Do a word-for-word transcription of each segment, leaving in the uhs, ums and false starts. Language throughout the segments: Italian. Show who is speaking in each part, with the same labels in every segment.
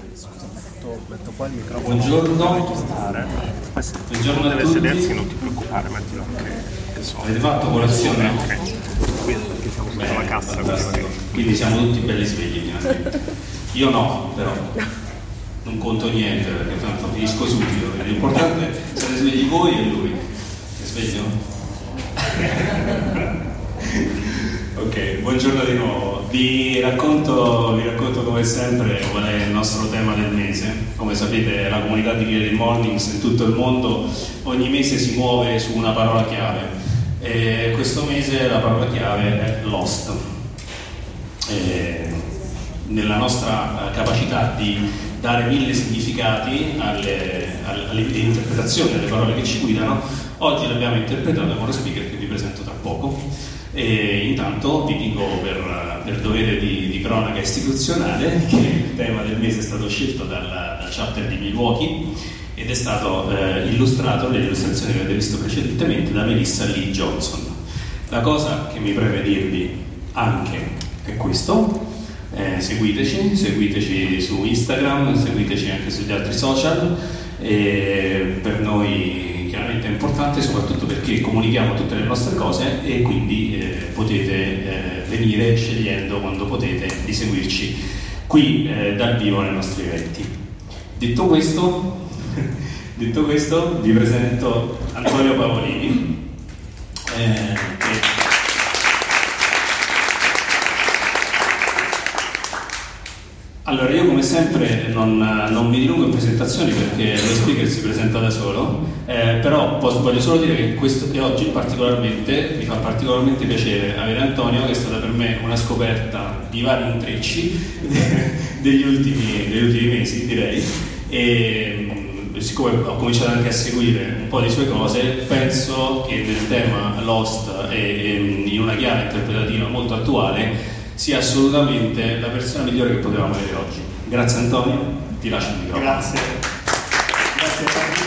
Speaker 1: Metto, metto qua il microfono.
Speaker 2: Buongiorno.
Speaker 1: Registrare.
Speaker 2: Buongiorno a
Speaker 1: deve
Speaker 2: tutti.
Speaker 1: sedersi, non ti preoccupare, mettilo anche. Che so.
Speaker 2: Avete fatto colazione?
Speaker 1: Ok. Qui perché siamo sotto la cassa.
Speaker 2: Quindi, quindi siamo tutti belli svegli finalmente. Io no, però non conto niente perché tanto finisco subito. L'importante è siete svegli voi e lui. È sveglio? Ok, buongiorno di nuovo. Vi racconto, vi racconto come sempre qual è il nostro tema del mese. Come sapete, la comunità di Creative Mornings in tutto il mondo ogni mese si muove su una parola chiave. E questo mese la parola chiave è Lost. E nella nostra capacità di dare mille significati alle, alle, alle interpretazioni, alle parole che ci guidano, oggi l'abbiamo interpretata con lo speaker che vi presento tra poco. E intanto vi dico per, per dovere di, di cronaca istituzionale che il tema del mese è stato scelto dal, dal chapter di Milwaukee ed è stato eh, illustrato nelle illustrazioni che avete visto precedentemente da Melissa Lee Johnson. La cosa che mi preme dirvi anche è questo: eh, seguiteci, seguiteci su Instagram, seguiteci anche sugli altri social, e per noi chiaramente è importante soprattutto perché comunichiamo tutte le nostre cose e quindi eh, potete eh, venire scegliendo quando potete di seguirci qui eh, dal vivo nei nostri eventi. Detto questo, detto questo vi presento Antonio Pavolini eh, che Allora, io come sempre non, non mi dilungo in presentazioni perché lo speaker si presenta da solo, eh, però posso, voglio solo dire che, questo, che oggi particolarmente mi fa particolarmente piacere avere Antonio, che è stata per me una scoperta di vari intrecci degli ultimi, degli ultimi mesi, direi, e siccome ho cominciato anche a seguire un po' di sue cose, penso che nel tema Lost e, e in una chiave interpretativa molto attuale sia assolutamente la persona migliore che potevamo avere oggi. Grazie Antonio, ti lascio il microfono.
Speaker 3: Grazie. Grazie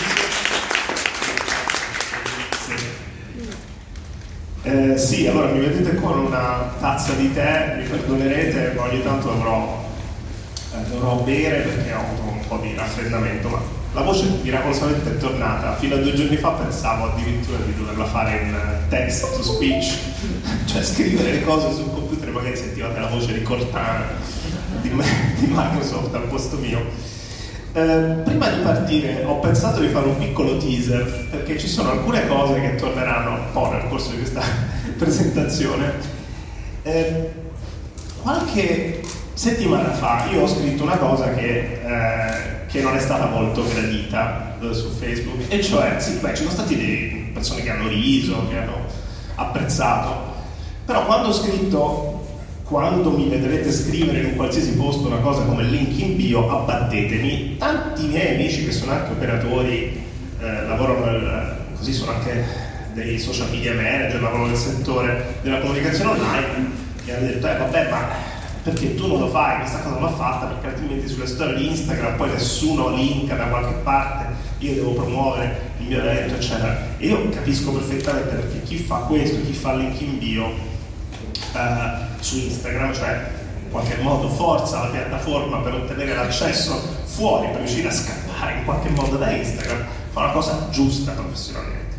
Speaker 3: Fabrizio. Eh, sì, allora mi vedete con una tazza di tè, mi perdonerete, ma ogni tanto dovrò, eh, dovrò bere perché ho avuto un po' di raffreddamento, ma la voce miracolosamente è tornata. Fino a due giorni fa pensavo addirittura di doverla fare in text to speech, cioè scrivere le cose sul computer, magari sentivate la voce di Cortana di, di Microsoft al posto mio. Eh, prima di partire ho pensato di fare un piccolo teaser perché ci sono alcune cose che torneranno un po' nel corso di questa presentazione. Eh, qualche settimana fa io ho scritto una cosa che, eh, che non è stata molto gradita eh, su Facebook, e cioè, sì, beh, ci sono state delle persone che hanno riso, che hanno apprezzato, però quando ho scritto, quando mi vedrete scrivere in un qualsiasi posto una cosa come il link in bio, abbattetemi, tanti miei amici che sono anche operatori, eh, lavorano nel, così sono anche dei social media manager, lavorano nel settore della comunicazione online, mi hanno detto, eh vabbè, ma perché tu non lo fai, questa cosa non l'ho fatta perché altrimenti sulle storie di Instagram poi nessuno linka da qualche parte, io devo promuovere il mio evento eccetera. E io capisco perfettamente perché chi fa questo, chi fa il link in bio eh, su Instagram, cioè in qualche modo forza la piattaforma per ottenere l'accesso fuori, per riuscire a scappare in qualche modo da Instagram, fa una cosa giusta professionalmente.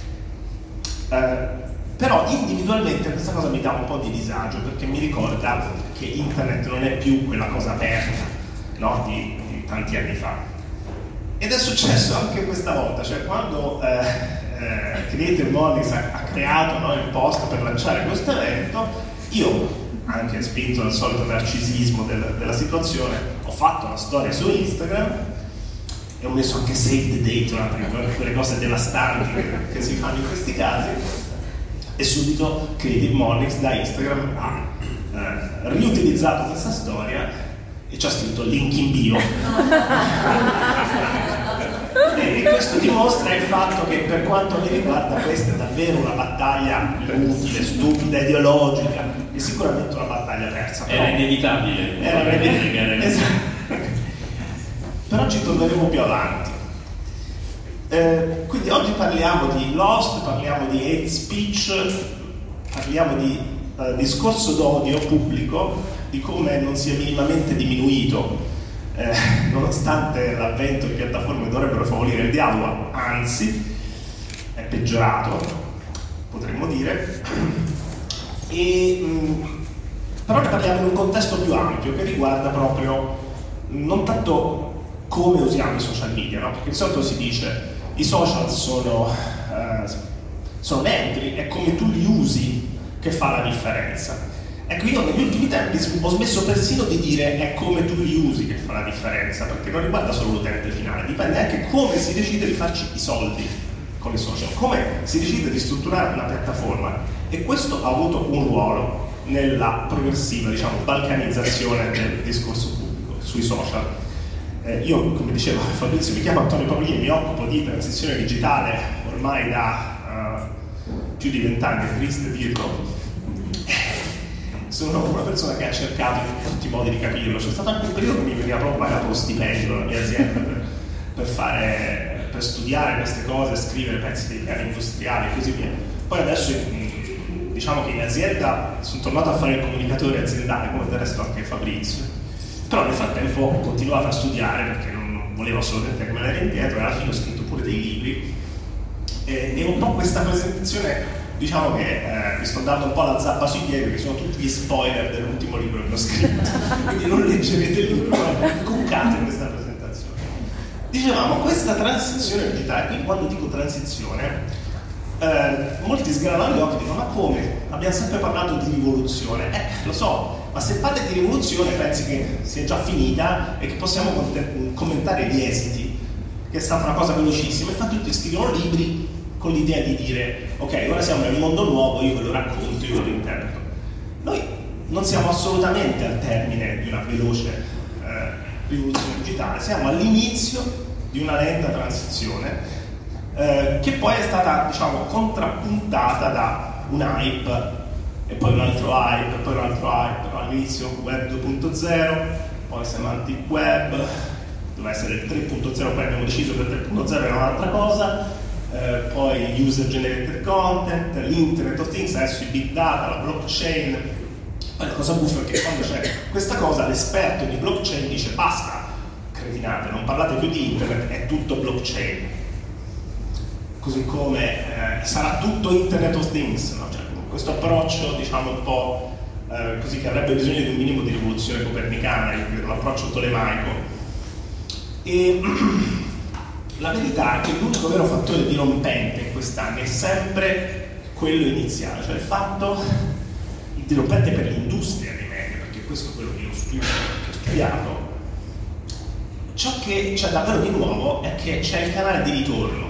Speaker 3: Eh, Però individualmente questa cosa mi dà un po' di disagio perché mi ricorda che internet non è più quella cosa aperta, no? di, di tanti anni fa. Ed è successo anche questa volta, cioè quando eh, eh, Creative Mornings ha, ha creato, no, il post per lanciare questo evento, io, anche spinto dal solito narcisismo del, della situazione, ho fatto una storia su Instagram e ho messo anche save the date, una, quelle cose devastanti che, che si fanno in questi casi. E subito Creative Mornings da Instagram ha eh, riutilizzato questa storia e ci ha scritto link in bio. E questo dimostra il fatto che per quanto mi riguarda questa è davvero una battaglia inutile, stupida, ideologica e sicuramente una battaglia persa.
Speaker 2: Era però, inevitabile.
Speaker 3: Era inevitabile. Esatto. Però ci torneremo più avanti. Eh, quindi oggi parliamo di Lost, parliamo di hate speech, parliamo di eh, discorso d'odio pubblico, di come non sia minimamente diminuito eh, nonostante l'avvento di piattaforme che dovrebbero favorire il dialogo, anzi è peggiorato, potremmo dire, e, mh, però ne parliamo in un contesto più ampio che riguarda proprio non tanto come usiamo i social media, no? Perché di solito si dice i social sono, eh, sono neutri, è come tu li usi che fa la differenza. Ecco, io negli ultimi tempi ho smesso persino di dire è come tu li usi che fa la differenza, perché non riguarda solo l'utente finale, dipende anche come si decide di farci i soldi con i social, come si decide di strutturare una piattaforma, e questo ha avuto un ruolo nella progressiva, diciamo, balcanizzazione del discorso pubblico sui social. Eh, io, come diceva Fabrizio, mi chiamo Antonio Paolini, mi occupo di transizione digitale ormai da uh, più di vent'anni, è triste dirlo. Sono una persona che ha cercato in tutti i modi di capirlo. C'è stato anche un periodo che mi veniva proprio pagato lo stipendio dalla mia azienda per, per, fare, per studiare queste cose, scrivere pezzi dei piani industriali e così via. Poi adesso diciamo che in azienda sono tornato a fare il comunicatore aziendale, come del resto anche Fabrizio. Però nel frattempo ho continuato a studiare perché non volevo assolutamente rimanere indietro, e alla fine ho scritto pure dei libri. E, e un po' questa presentazione, diciamo che eh, mi sto dando un po' la zappa sui piedi, perché sono tutti gli spoiler dell'ultimo libro che ho scritto, quindi non leggerete il libro, ma cuccate questa presentazione. Dicevamo, questa transizione digitale, quindi quando dico transizione, eh, molti sgranano gli occhi e dicono ma come? Abbiamo sempre parlato di rivoluzione. Eh, lo so, ma se parli di rivoluzione pensi che sia già finita e che possiamo commentare gli esiti, che è stata una cosa velocissima. Infatti tutti scrivono libri con l'idea di dire ok, ora siamo nel mondo nuovo, io ve lo racconto, io ve lo interpreto. Noi non siamo assolutamente al termine di una veloce eh, rivoluzione digitale, siamo all'inizio di una lenta transizione eh, che poi è stata, diciamo, contrappuntata da un hype e poi un altro hype, e poi un altro hype. All'inizio web due punto zero, poi semantic web, doveva essere il tre punto zero, poi abbiamo deciso che il tre punto zero era un'altra cosa. Eh, poi user generated content, l'internet of things, adesso i big data, la blockchain. Poi la cosa buffa è che quando c'è questa cosa l'esperto di blockchain dice basta, cretinate, non parlate più di internet, è tutto blockchain. Così come eh, sarà tutto internet of things, no? Cioè, questo approccio, diciamo, un po' eh, così, che avrebbe bisogno di un minimo di rivoluzione copernicana, un approccio tolemaico. E la verità è che l'unico vero fattore dirompente in quest'anno è sempre quello iniziale, cioè il fatto dirompente per l'industria dei media, perché questo è quello che io studio, che ho studiato. Ciò che c'è davvero di nuovo è che c'è il canale di ritorno,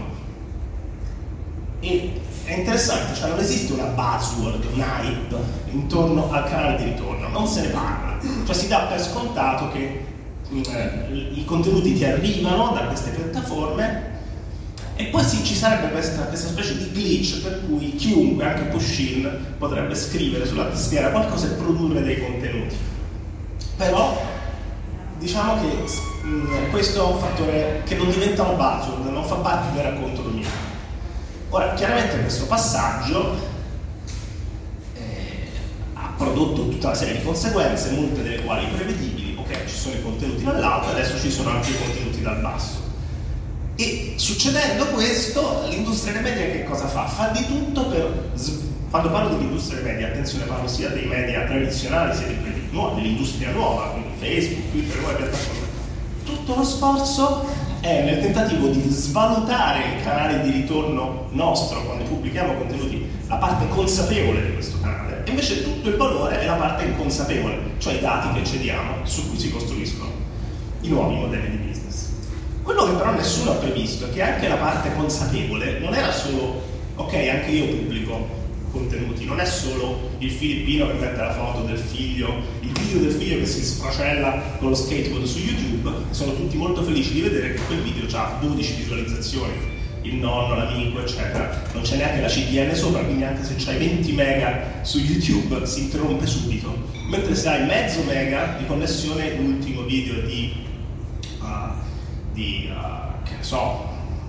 Speaker 3: e è interessante, cioè non esiste una buzzword, un hype intorno al canale di ritorno, non se ne parla, cioè si dà per scontato che i contenuti ti arrivano da queste piattaforme, e poi sì, ci sarebbe questa, questa specie di glitch per cui chiunque, anche push-in, potrebbe scrivere sulla tastiera qualcosa e produrre dei contenuti. Però diciamo che mh, questo è un fattore che non diventa un buzzword, non fa parte del racconto dominante. Ora, chiaramente questo passaggio eh, ha prodotto tutta una serie di conseguenze, molte delle quali prevedibili. Ci sono i contenuti dall'alto, adesso ci sono anche i contenuti dal basso. E succedendo questo, l'industria dei media che cosa fa? Fa di tutto per... Quando parlo dell'industria dei media, attenzione, parlo sia dei media tradizionali sia di quelli nuovi, dell'industria nuova, quindi Facebook, Twitter, nuove piattaforme. Tutto lo sforzo è nel tentativo di svalutare il canale di ritorno nostro quando pubblichiamo contenuti, la parte consapevole di questo canale. E invece tutto il valore è la parte inconsapevole, cioè i dati che cediamo, su cui si costruiscono i nuovi modelli di business. Quello che però nessuno ha previsto è che anche la parte consapevole non era solo ok, anche io pubblico contenuti, non è solo il filippino che mette la foto del figlio, il video del figlio che si sfracella con lo skateboard su YouTube, sono tutti molto felici di vedere che quel video ha dodici visualizzazioni, il nonno, l'amico, eccetera, non c'è neanche la C D N sopra, quindi anche se c'hai venti mega su YouTube si interrompe subito, mentre se hai mezzo mega di connessione l'ultimo video di, uh, di uh, che ne so,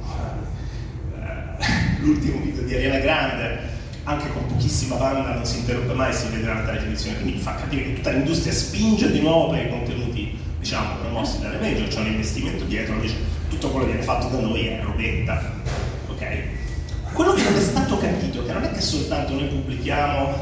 Speaker 3: uh, l'ultimo video di Ariana Grande, anche con pochissima banda non si interrompe mai, si vedrà la televisione, quindi fa capire che tutta l'industria spinge di nuovo per i contenuti diciamo, promossi dalle major, c'è un investimento dietro, invece tutto quello che viene fatto da noi è robetta, ok? Quello che non è stato capito, che non è che soltanto noi pubblichiamo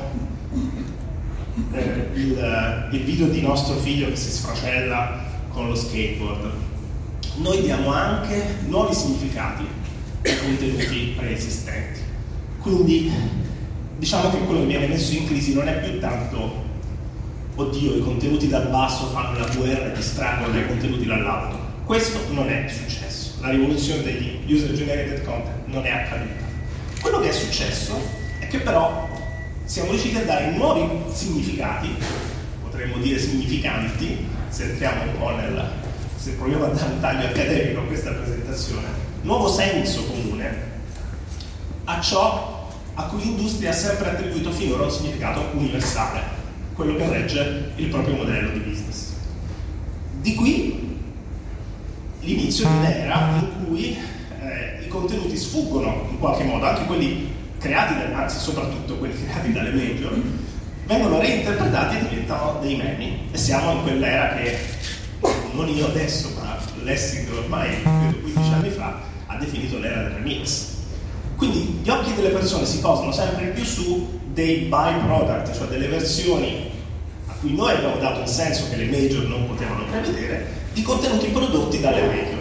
Speaker 3: eh, il, il video di nostro figlio che si sfracella con lo skateboard, noi diamo anche nuovi significati ai contenuti preesistenti. Quindi diciamo che quello che viene messo in crisi non è più tanto oddio, i contenuti dal basso fanno la guerra e distraggono dai contenuti dall'alto. Questo non è successo. La rivoluzione degli user generated content non è accaduta. Quello che è successo è che però siamo riusciti a dare nuovi significati, potremmo dire significanti, se entriamo un po' nel, se proviamo a dare un taglio accademico a questa presentazione, nuovo senso comune a ciò a cui l'industria ha sempre attribuito finora un significato universale, quello che regge il proprio modello di business. Di qui l'inizio di un'era in cui eh, i contenuti sfuggono in qualche modo, anche quelli creati, da, anzi soprattutto quelli creati dalle major, vengono reinterpretati e diventano dei memi. E siamo in quell'era che non io adesso, ma Lessig ormai credo quindici anni fa ha definito l'era del remix. Quindi gli occhi delle persone si posano sempre più su dei byproduct, cioè delle versioni a cui noi abbiamo dato un senso che le major non potevano prevedere, di contenuti prodotti dalle major.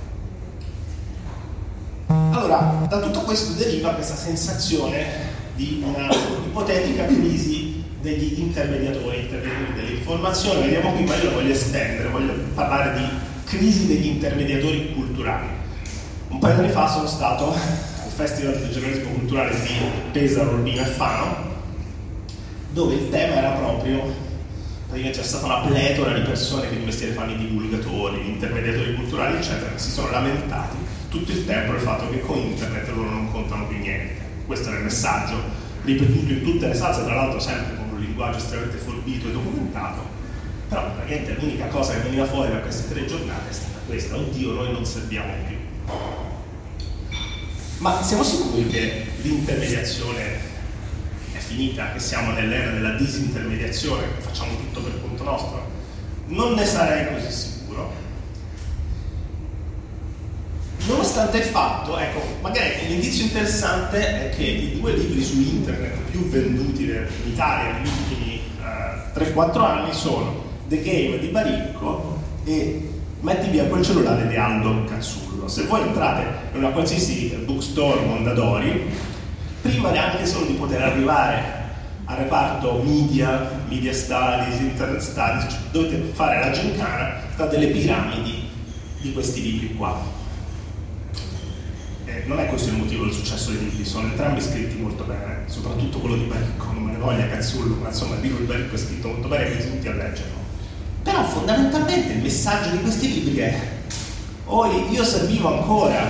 Speaker 3: Allora, da tutto questo deriva questa sensazione di una ipotetica crisi degli intermediatori, intermediatori dell'informazione. Vediamo qui, ma io la voglio estendere, voglio parlare di crisi degli intermediatori culturali. Un paio di anni fa sono stato al Festival del Giornalismo Culturale di Pesaro, Urbino e Fano, dove il tema era proprio, praticamente c'è stata una pletora di persone che di mestiere fanno i divulgatori, gli intermediatori culturali, eccetera, che si sono lamentati tutto il tempo del fatto che con internet loro non contano più niente. Questo era il messaggio ripetuto in tutte le salse, tra l'altro sempre con un linguaggio estremamente forbito e documentato, però praticamente l'unica cosa che veniva fuori da queste tre giornate è stata questa: oddio, noi non serviamo più. Ma siamo sicuri che l'intermediazione è finita, che siamo nell'era della disintermediazione, che facciamo tutto per conto nostro? Non ne sarei così sicuro, nonostante il fatto, ecco, magari l'indizio interessante è che i due libri su internet più venduti in Italia negli ultimi uh, tre quattro anni sono The Game di Baricco e Metti via quel cellulare di Aldo Cazzullo. Se voi entrate in una qualsiasi bookstore Mondadori, prima neanche solo di poter arrivare al reparto media, media studies, internet studies, cioè dovete fare la gincana tra delle piramidi di questi libri qua. Eh, non è questo il motivo del successo dei libri, sono entrambi scritti molto bene, soprattutto quello di Baricco, non me ne voglia Cazzullo, ma insomma dico il Baricco è scritto molto bene e tutti a leggerlo. Però fondamentalmente il messaggio di questi libri è: oh, io servivo ancora,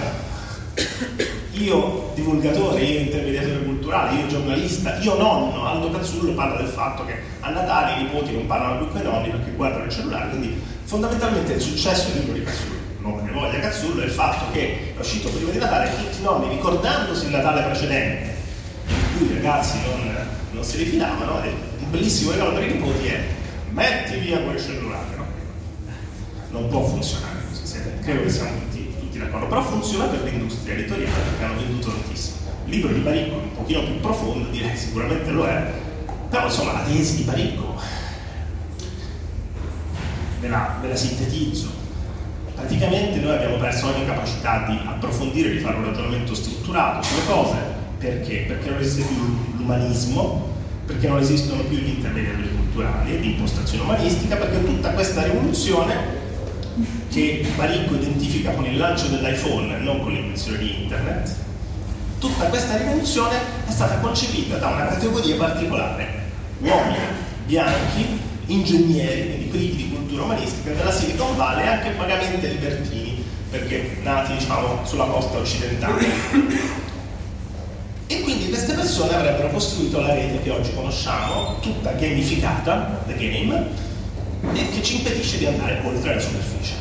Speaker 3: io divulgatore, io intermediatore culturale, io giornalista, io nonno. Aldo Cazzullo parla del fatto che a Natale i nipoti non parlano più con i nonni perché guardano il cellulare, quindi fondamentalmente il successo del libro di Cazzullo, non me ne voglia Cazzullo, è il fatto che è uscito prima di Natale e tutti i nonni, ricordandosi il Natale precedente, in cui i ragazzi non, non si rifilavano, un bellissimo regalo per i nipoti è: metti via quel cellulare, no? Non può funzionare così, credo che siamo tutti, tutti d'accordo, però funziona per l'industria editoriale perché hanno venduto tantissimo. Il libro di Baricco è un pochino più profondo, direi sicuramente lo è, però insomma la tesi di Baricco ve la, ve la sintetizzo. Praticamente noi abbiamo perso ogni capacità di approfondire, di fare un ragionamento strutturato sulle cose. Perché? Perché non esiste più l'umanismo, perché non esistono più gli intermediari culturali di impostazione umanistica, perché tutta questa rivoluzione che Baricco identifica con il lancio dell'iPhone e non con l'invenzione di internet, tutta questa rivoluzione è stata concepita da una categoria particolare: uomini bianchi, ingegneri, quindi privi di cultura umanistica, della Silicon Valley, anche vagamente libertini, perché nati, diciamo, sulla costa occidentale. E quindi queste persone avrebbero costruito la rete che oggi conosciamo, tutta gamificata, the game, e che ci impedisce di andare oltre la superficie.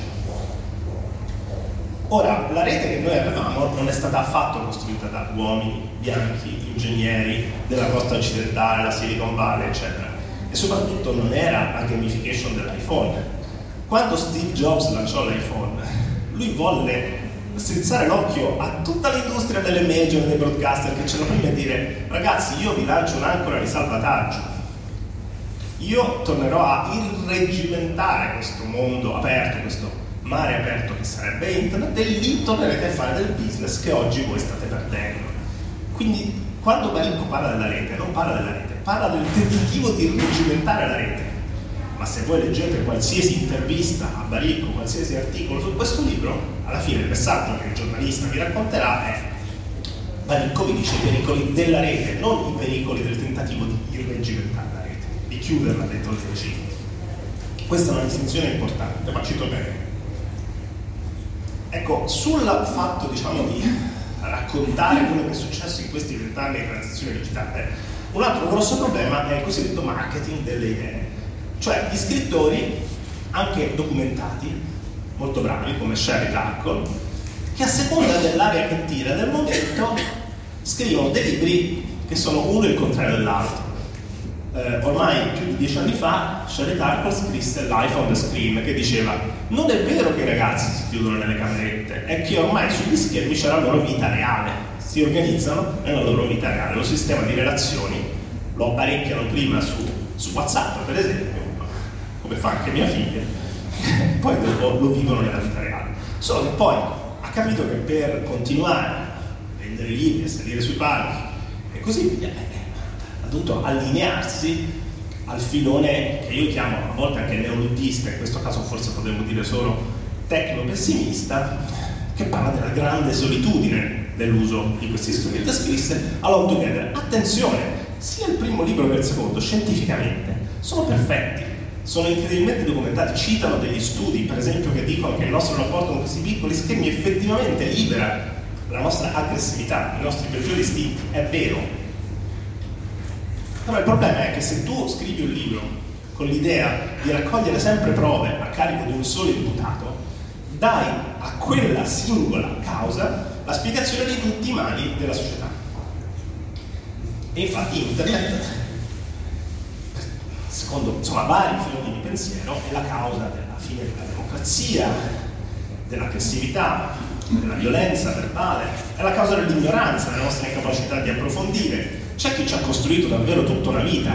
Speaker 3: Ora, la rete che noi avevamo non è stata affatto costruita da uomini bianchi, ingegneri della costa occidentale, la Silicon Valley, eccetera. E soprattutto non era la gamification dell'iPhone. quando Steve Jobs lanciò l'iPhone, lui volle strizzare l'occhio a tutta l'industria delle major, dei broadcaster che c'erano prima e dire: ragazzi, io vi lancio un'ancora di salvataggio, io tornerò a irreggimentare questo mondo aperto, questo mare aperto che sarebbe internet, e lì tornerete a fare del business che oggi voi state perdendo. Quindi quando Baricco parla della rete, non parla della rete, parla del tentativo di irreggimentare la rete. Ma se voi leggete qualsiasi intervista a Baricco, qualsiasi articolo su questo libro, alla fine il messaggio che il giornalista vi racconterà è: Baricco vi dice i pericoli della rete, non i pericoli del tentativo di irreggimentare la rete, di chiuderla dentro il recinto. Questa è una distinzione importante, ma ci torneremo. Ecco, sul fatto, diciamo, di raccontare quello che è successo in questi vent'anni di transizione digitale, un altro grosso problema è il cosiddetto marketing delle idee. Cioè gli scrittori, anche documentati, molto bravi, come Sherry Turkle, che a seconda dell'area che tira del momento scrivono dei libri che sono uno il contrario dell'altro. Eh, ormai più di dieci anni fa Sherry Turkle scrisse Life on the Screen, che diceva: non è vero che i ragazzi si chiudono nelle camerette, è che ormai sugli schermi c'è la loro vita reale, si organizzano nella loro vita reale, lo sistema di relazioni lo apparecchiano prima su, su WhatsApp, per esempio, come fa anche mia figlia, poi dopo lo vivono nella vita reale. Solo che poi ha capito che per continuare a vendere libri, a salire sui palchi e così via, ha dovuto allinearsi al filone che io chiamo a volte anche neoluddista, in questo caso forse potremmo dire solo tecno-pessimista, che parla della grande solitudine dell'uso di questi strumenti. Scrisse Alone Together. Attenzione, sia il primo libro che il secondo, scientificamente, sono perfetti, sono incredibilmente documentati, citano degli studi, per esempio, che dicono che il nostro rapporto con questi piccoli schermi effettivamente libera la nostra aggressività, i nostri peggiori istinti. È vero. Però il problema è che se tu scrivi un libro con l'idea di raccogliere sempre prove a carico di un solo imputato, dai a quella singola causa la spiegazione di tutti i mali della società. E infatti internet, secondo insomma vari filoni di pensiero, è la causa della fine della democrazia, dell'aggressività, della violenza verbale, è la causa dell'ignoranza, della nostra incapacità di approfondire. C'è chi ci ha costruito davvero tutta una vita,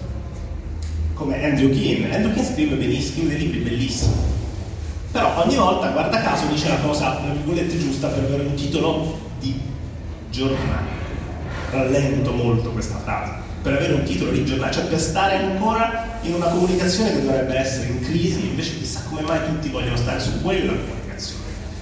Speaker 3: come Andrew Keane. Andrew Keane scrive benissimo, scrive dei libri bellissimi, però ogni volta, guarda caso, dice la cosa, tra virgolette, giusta per avere un titolo di giornale. Rallento molto questa frase, per avere un titolo di giornale, cioè per stare ancora in una comunicazione che dovrebbe essere in crisi, invece chissà come mai tutti vogliono stare su quella comunicazione.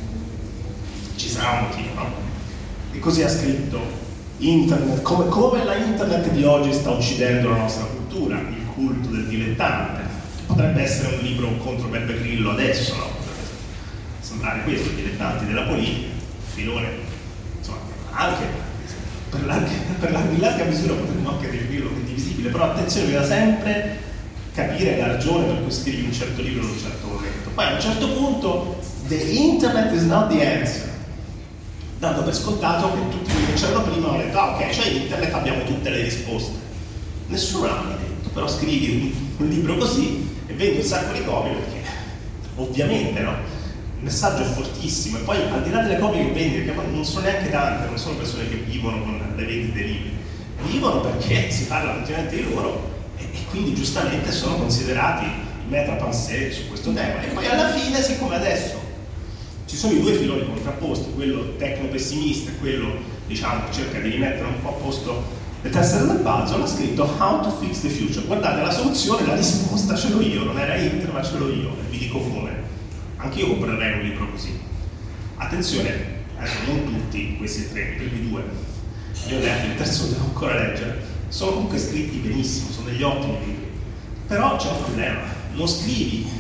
Speaker 3: Ci sarà un motivo, no? E così ha scritto Internet, come, come la internet di oggi sta uccidendo la nostra cultura, il culto del dilettante. Potrebbe essere un libro contro Beppe Grillo adesso, no? Potrebbe sembrare questo, i dilettanti della politica, filone, insomma, anche per larga, per larga, in larga misura potremmo anche definirlo condivisibile, però attenzione, bisogna sempre capire la ragione per cui scrivi un certo libro in un certo momento. Poi a un certo punto, the internet is not the answer, dando per scontato che tutti quelli che c'erano prima hanno detto: ah, ok, c'è internet, abbiamo tutte le risposte. Nessuno l'ha mai detto, però scrivi un, un libro così e vendi un sacco di copie, perché ovviamente, no? Il messaggio è fortissimo, e poi al di là delle copie che vendi, perché non sono neanche tante, non sono persone che vivono con le vendite dei libri, vivono perché si parla continuamente di loro e, e quindi giustamente sono considerati i maître à penser su questo tema. E poi alla fine, siccome adesso ci sono i due filoni contrapposti, quello tecno-pessimista e quello, diciamo, che cerca di rimettere un po' a posto le tessere del puzzle, ha scritto How to Fix the Future. Guardate, la soluzione, la risposta ce l'ho io, non era internet, ma ce l'ho io, e vi dico come. Anche io comprerei un libro così. Attenzione, adesso non tutti questi tre, i primi due, io ho letto, il terzo devo ancora leggere, sono comunque scritti benissimo, sono degli ottimi libri. Però c'è un problema, non scrivi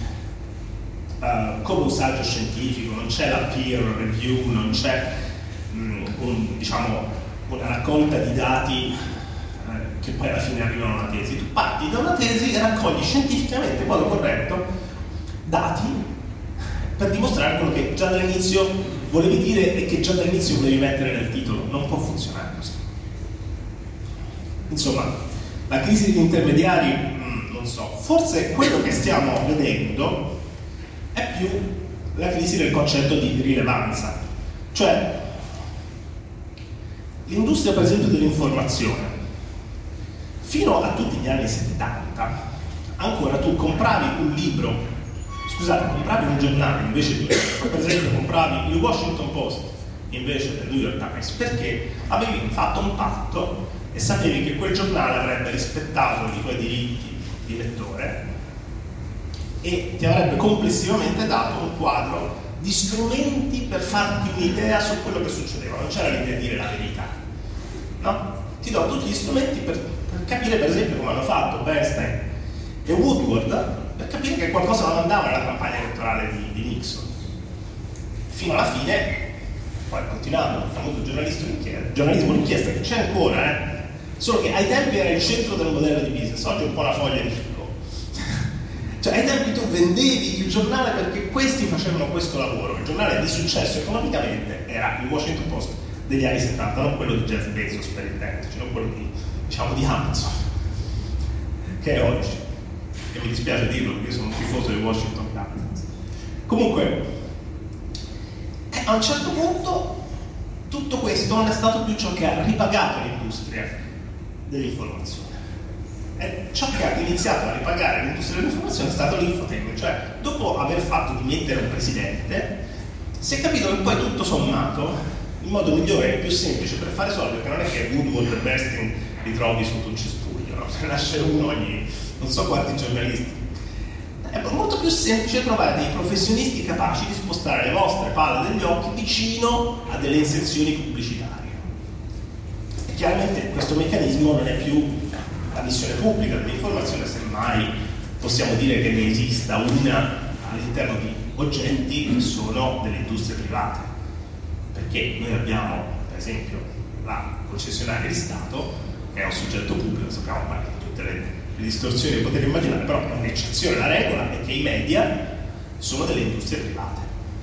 Speaker 3: Uh, come un saggio scientifico, non c'è la peer review, non c'è um, un, diciamo, una raccolta di dati uh, che poi alla fine arrivano a una tesi. Tu parti da una tesi e raccogli scientificamente in modo corretto dati per dimostrare quello che già dall'inizio volevi dire e che già dall'inizio volevi mettere nel titolo. Non può funzionare così. Insomma, la crisi degli intermediari, mh, non so, forse quello che stiamo vedendo è più la crisi del concetto di rilevanza. Cioè, l'industria per esempio dell'informazione, fino a tutti gli anni settanta, ancora tu compravi un libro, scusate, compravi un giornale invece di, per esempio compravi il Washington Post invece del New York Times, perché avevi fatto un patto e sapevi che quel giornale avrebbe rispettato i tuoi diritti di lettore e ti avrebbe complessivamente dato un quadro di strumenti per farti un'idea su quello che succedeva. Non c'era l'idea di dire la verità, no? Ti do tutti gli strumenti per, per capire per esempio come hanno fatto Bernstein e Woodward per capire che qualcosa non andava nella campagna elettorale di, di Nixon, fino alla fine, poi continuando il famoso giornalismo d'inchiesta, giornalismo d'inchiesta che c'è ancora, eh? Solo che ai tempi era il centro del modello di business, oggi è un po' una foglia di fico. Cioè ai tempi tu vendevi il giornale perché questi facevano questo lavoro. Il giornale di successo economicamente era il Washington Post degli anni settanta, non quello di Jeff Bezos per intenderci, non quello di, diciamo, di Amazon, che è oggi. E mi dispiace dirlo perché sono un tifoso del Washington Capitals. Comunque, eh, a un certo punto tutto questo non è stato più ciò che ha ripagato l'industria dell'informazione. E ciò che ha iniziato a ripagare l'industria dell'informazione è stato l'infotainment, cioè dopo aver fatto dimettere un presidente si è capito che poi tutto sommato il modo migliore e più semplice per fare soldi, perché non è che Woodward e Bernstein li trovi sotto un cespuglio, no? Se nasce uno ogni non so quanti giornalisti, è molto più semplice trovare dei professionisti capaci di spostare le vostre palle degli occhi vicino a delle inserzioni pubblicitarie. E chiaramente questo meccanismo non è più la missione pubblica dell'informazione, semmai possiamo dire che ne esista una all'interno di oggetti che sono delle industrie private, perché noi abbiamo per esempio la concessionaria di Stato che è un soggetto pubblico, sappiamo quali tutte le, le distorsioni che potete immaginare, però è un'eccezione, la regola è che i media sono delle industrie private.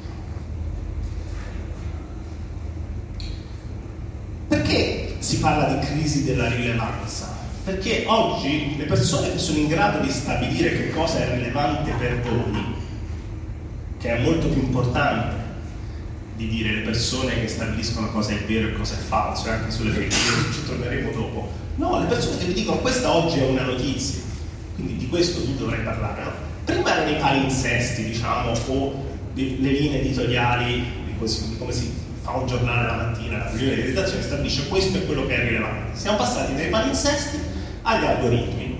Speaker 3: Perché si parla di crisi della rilevanza? Perché oggi le persone che sono in grado di stabilire che cosa è rilevante per voi, che è molto più importante di dire le persone che stabiliscono cosa è vero e cosa è falso, e anche sulle fake news ci torneremo dopo. No, le persone che vi dicono questa oggi è una notizia, quindi di questo tu dovrai parlare, no? Prima erano i palinsesti, diciamo, o le linee editoriali di, così, di come si fa un giornale la mattina, la riunione di redazione stabilisce questo è quello che è rilevante. Siamo passati dai palinsesti agli algoritmi.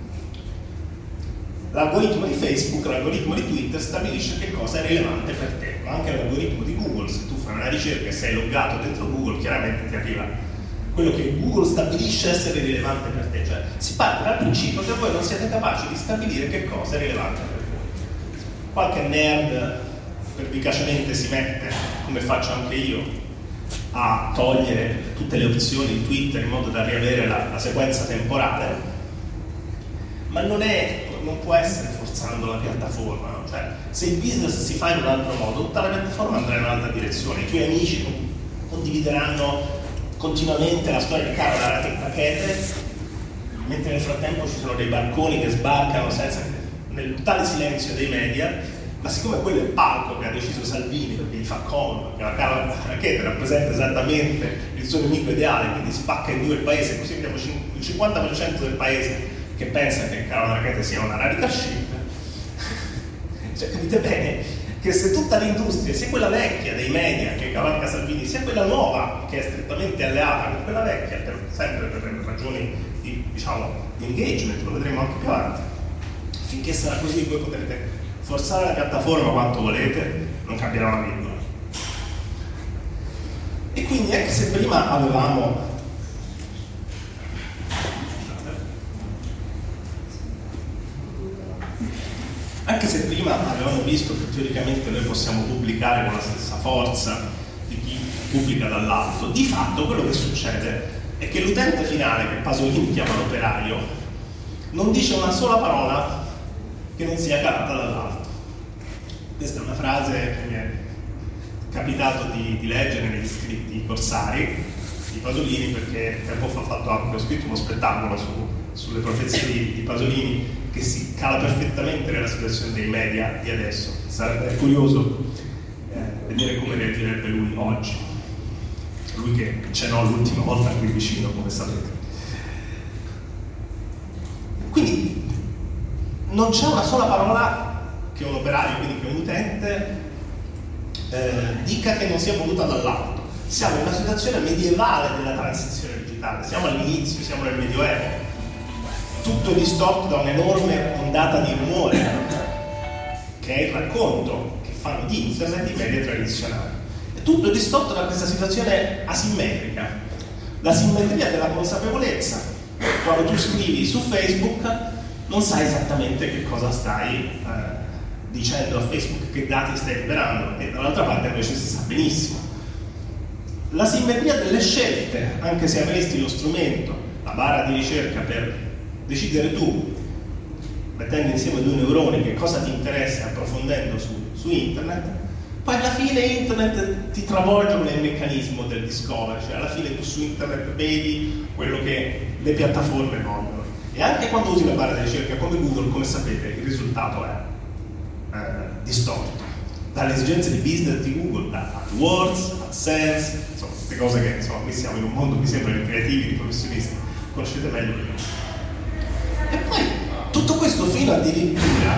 Speaker 3: L'algoritmo di Facebook, l'algoritmo di Twitter stabilisce che cosa è rilevante per te, ma anche l'algoritmo di Google, se tu fai una ricerca e sei loggato dentro Google, chiaramente ti arriva quello che Google stabilisce essere rilevante per te. Cioè si parte dal principio che voi non siete capaci di stabilire che cosa è rilevante per voi. Qualche nerd pervicacemente si mette, come faccio anche io, a togliere tutte le opzioni di Twitter in modo da riavere la, la sequenza temporale, ma non è, non può essere forzando la piattaforma, no? Cioè, se il business si fa in un altro modo, tutta la piattaforma andrà in un'altra direzione, i tuoi amici condivideranno continuamente la storia di Carola Rackete, mentre nel frattempo ci sono dei barconi che sbarcano senza che, nel totale silenzio dei media, ma siccome quello è il palco che ha deciso Salvini perché gli fa comodo, che la Carola Rackete rappresenta esattamente il suo nemico ideale, quindi spacca in due il paese, così abbiamo il cinquanta per cento del paese che pensa che Carola Rackete sia una radical chic. Cioè, capite bene che se tutta l'industria, sia quella vecchia dei media che cavalca Salvini, sia quella nuova che è strettamente alleata con quella vecchia, per, sempre per ragioni di, diciamo, di engagement, lo vedremo anche più avanti, finché sarà così voi potrete forzare la piattaforma quanto volete, non cambierà una virgola. E quindi anche se prima avevamo anche se prima avevamo visto che teoricamente noi possiamo pubblicare con la stessa forza di chi pubblica dall'alto, di fatto quello che succede è che l'utente finale, che Pasolini chiama l'operaio, non dice una sola parola che non sia calata dall'alto. Questa è una frase che mi è capitato di, di leggere negli scritti corsari di Pasolini, perché tempo fa ho, fatto, ho scritto uno spettacolo su, sulle profezie di, di Pasolini che si cala perfettamente nella situazione dei media di adesso. Sarebbe curioso eh, vedere come reagirebbe lui oggi, lui che cenò l'ultima volta qui vicino, come sapete. Quindi non c'è una sola parola che un operario, quindi che un utente eh, dica che non sia voluta dall'alto. Siamo in una situazione medievale della transizione digitale, siamo all'inizio, siamo nel Medioevo. Tutto è distorto da un'enorme ondata di rumore, che è il racconto che fanno di internet i media tradizionali. E tutto è distorto da questa situazione asimmetrica, la simmetria della consapevolezza. Quando tu scrivi su Facebook non sai esattamente che cosa stai eh, dicendo a Facebook, che dati stai liberando, e dall'altra parte invece si sa benissimo. La simmetria delle scelte, anche se avresti lo strumento, la barra di ricerca per decidere tu, mettendo insieme due neuroni, che cosa ti interessa approfondendo su, su internet, poi alla fine internet ti travolge nel meccanismo del discovery, cioè alla fine tu su internet vedi quello che le piattaforme vogliono. E anche quando usi la barra di ricerca come Google, come sapete, il risultato è eh, distorto. Dalle esigenze di business di Google, da AdWords, AdSense, insomma, queste cose che insomma, qui siamo in un mondo, mi sembra, di creativi, di professionisti, conoscete meglio di me. E poi tutto questo fino addirittura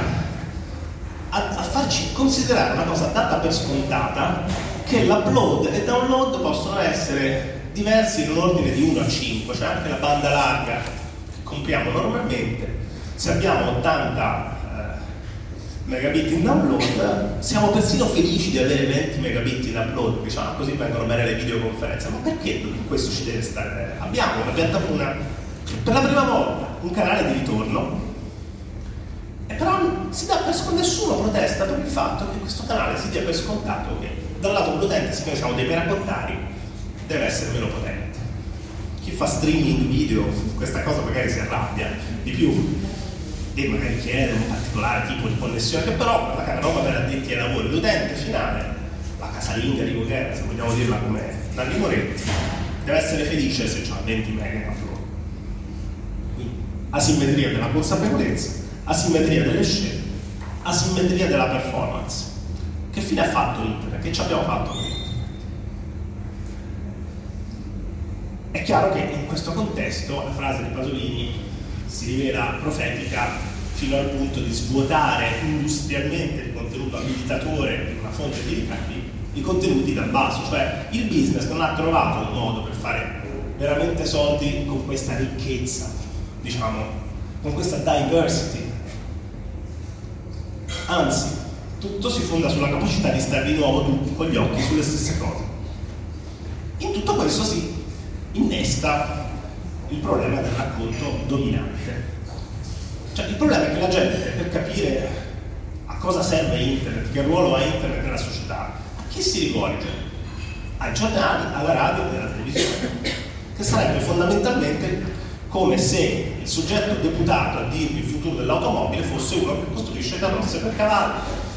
Speaker 3: a, a farci considerare una cosa data per scontata, che l'upload e il download possono essere diversi in un ordine di uno a cinque, cioè anche la banda larga che compriamo normalmente, se abbiamo ottanta megabit in download, siamo persino felici di avere venti megabit in upload, diciamo, così vengono bene le videoconferenze. Ma perché questo ci deve stare bene? Abbiamo una piattaforma, per la prima volta, un canale di ritorno, e però si dà per scontato, nessuno protesta per il fatto che questo canale si dia per scontato che dal lato dell'utente, siccome siamo dei meracottari, deve essere meno potente. Chi fa streaming video, questa cosa magari si arrabbia di più e magari chiede un particolare tipo di connessione, che però la roba per addetti ai lavori, l'utente finale, la casalinga di Guerra, se vogliamo dirla come Nanni Moretti, deve essere felice se c'ha venti mega in upload. Quindi asimmetria della consapevolezza, asimmetria delle scelte, asimmetria della performance. Che fine ha fatto internet? Che ci abbiamo fatto qui? È chiaro che in questo contesto la frase di Pasolini si rivela profetica fino al punto di svuotare industrialmente il contenuto abilitatore di una fonte di ricavi, i contenuti dal basso, cioè il business non ha trovato un modo per fare veramente soldi con questa ricchezza, diciamo, con questa diversity. Anzi, tutto si fonda sulla capacità di stare di nuovo tutti con gli occhi sulle stesse cose. In tutto questo si innesta il problema del racconto dominante. Cioè, il problema è che la gente, per capire a cosa serve internet, che ruolo ha internet nella società, a chi si rivolge? Ai giornali, alla radio e alla televisione, che sarebbe fondamentalmente come se il soggetto deputato a dirvi il futuro dell'automobile fosse uno che costruisce carrozze per cavalli.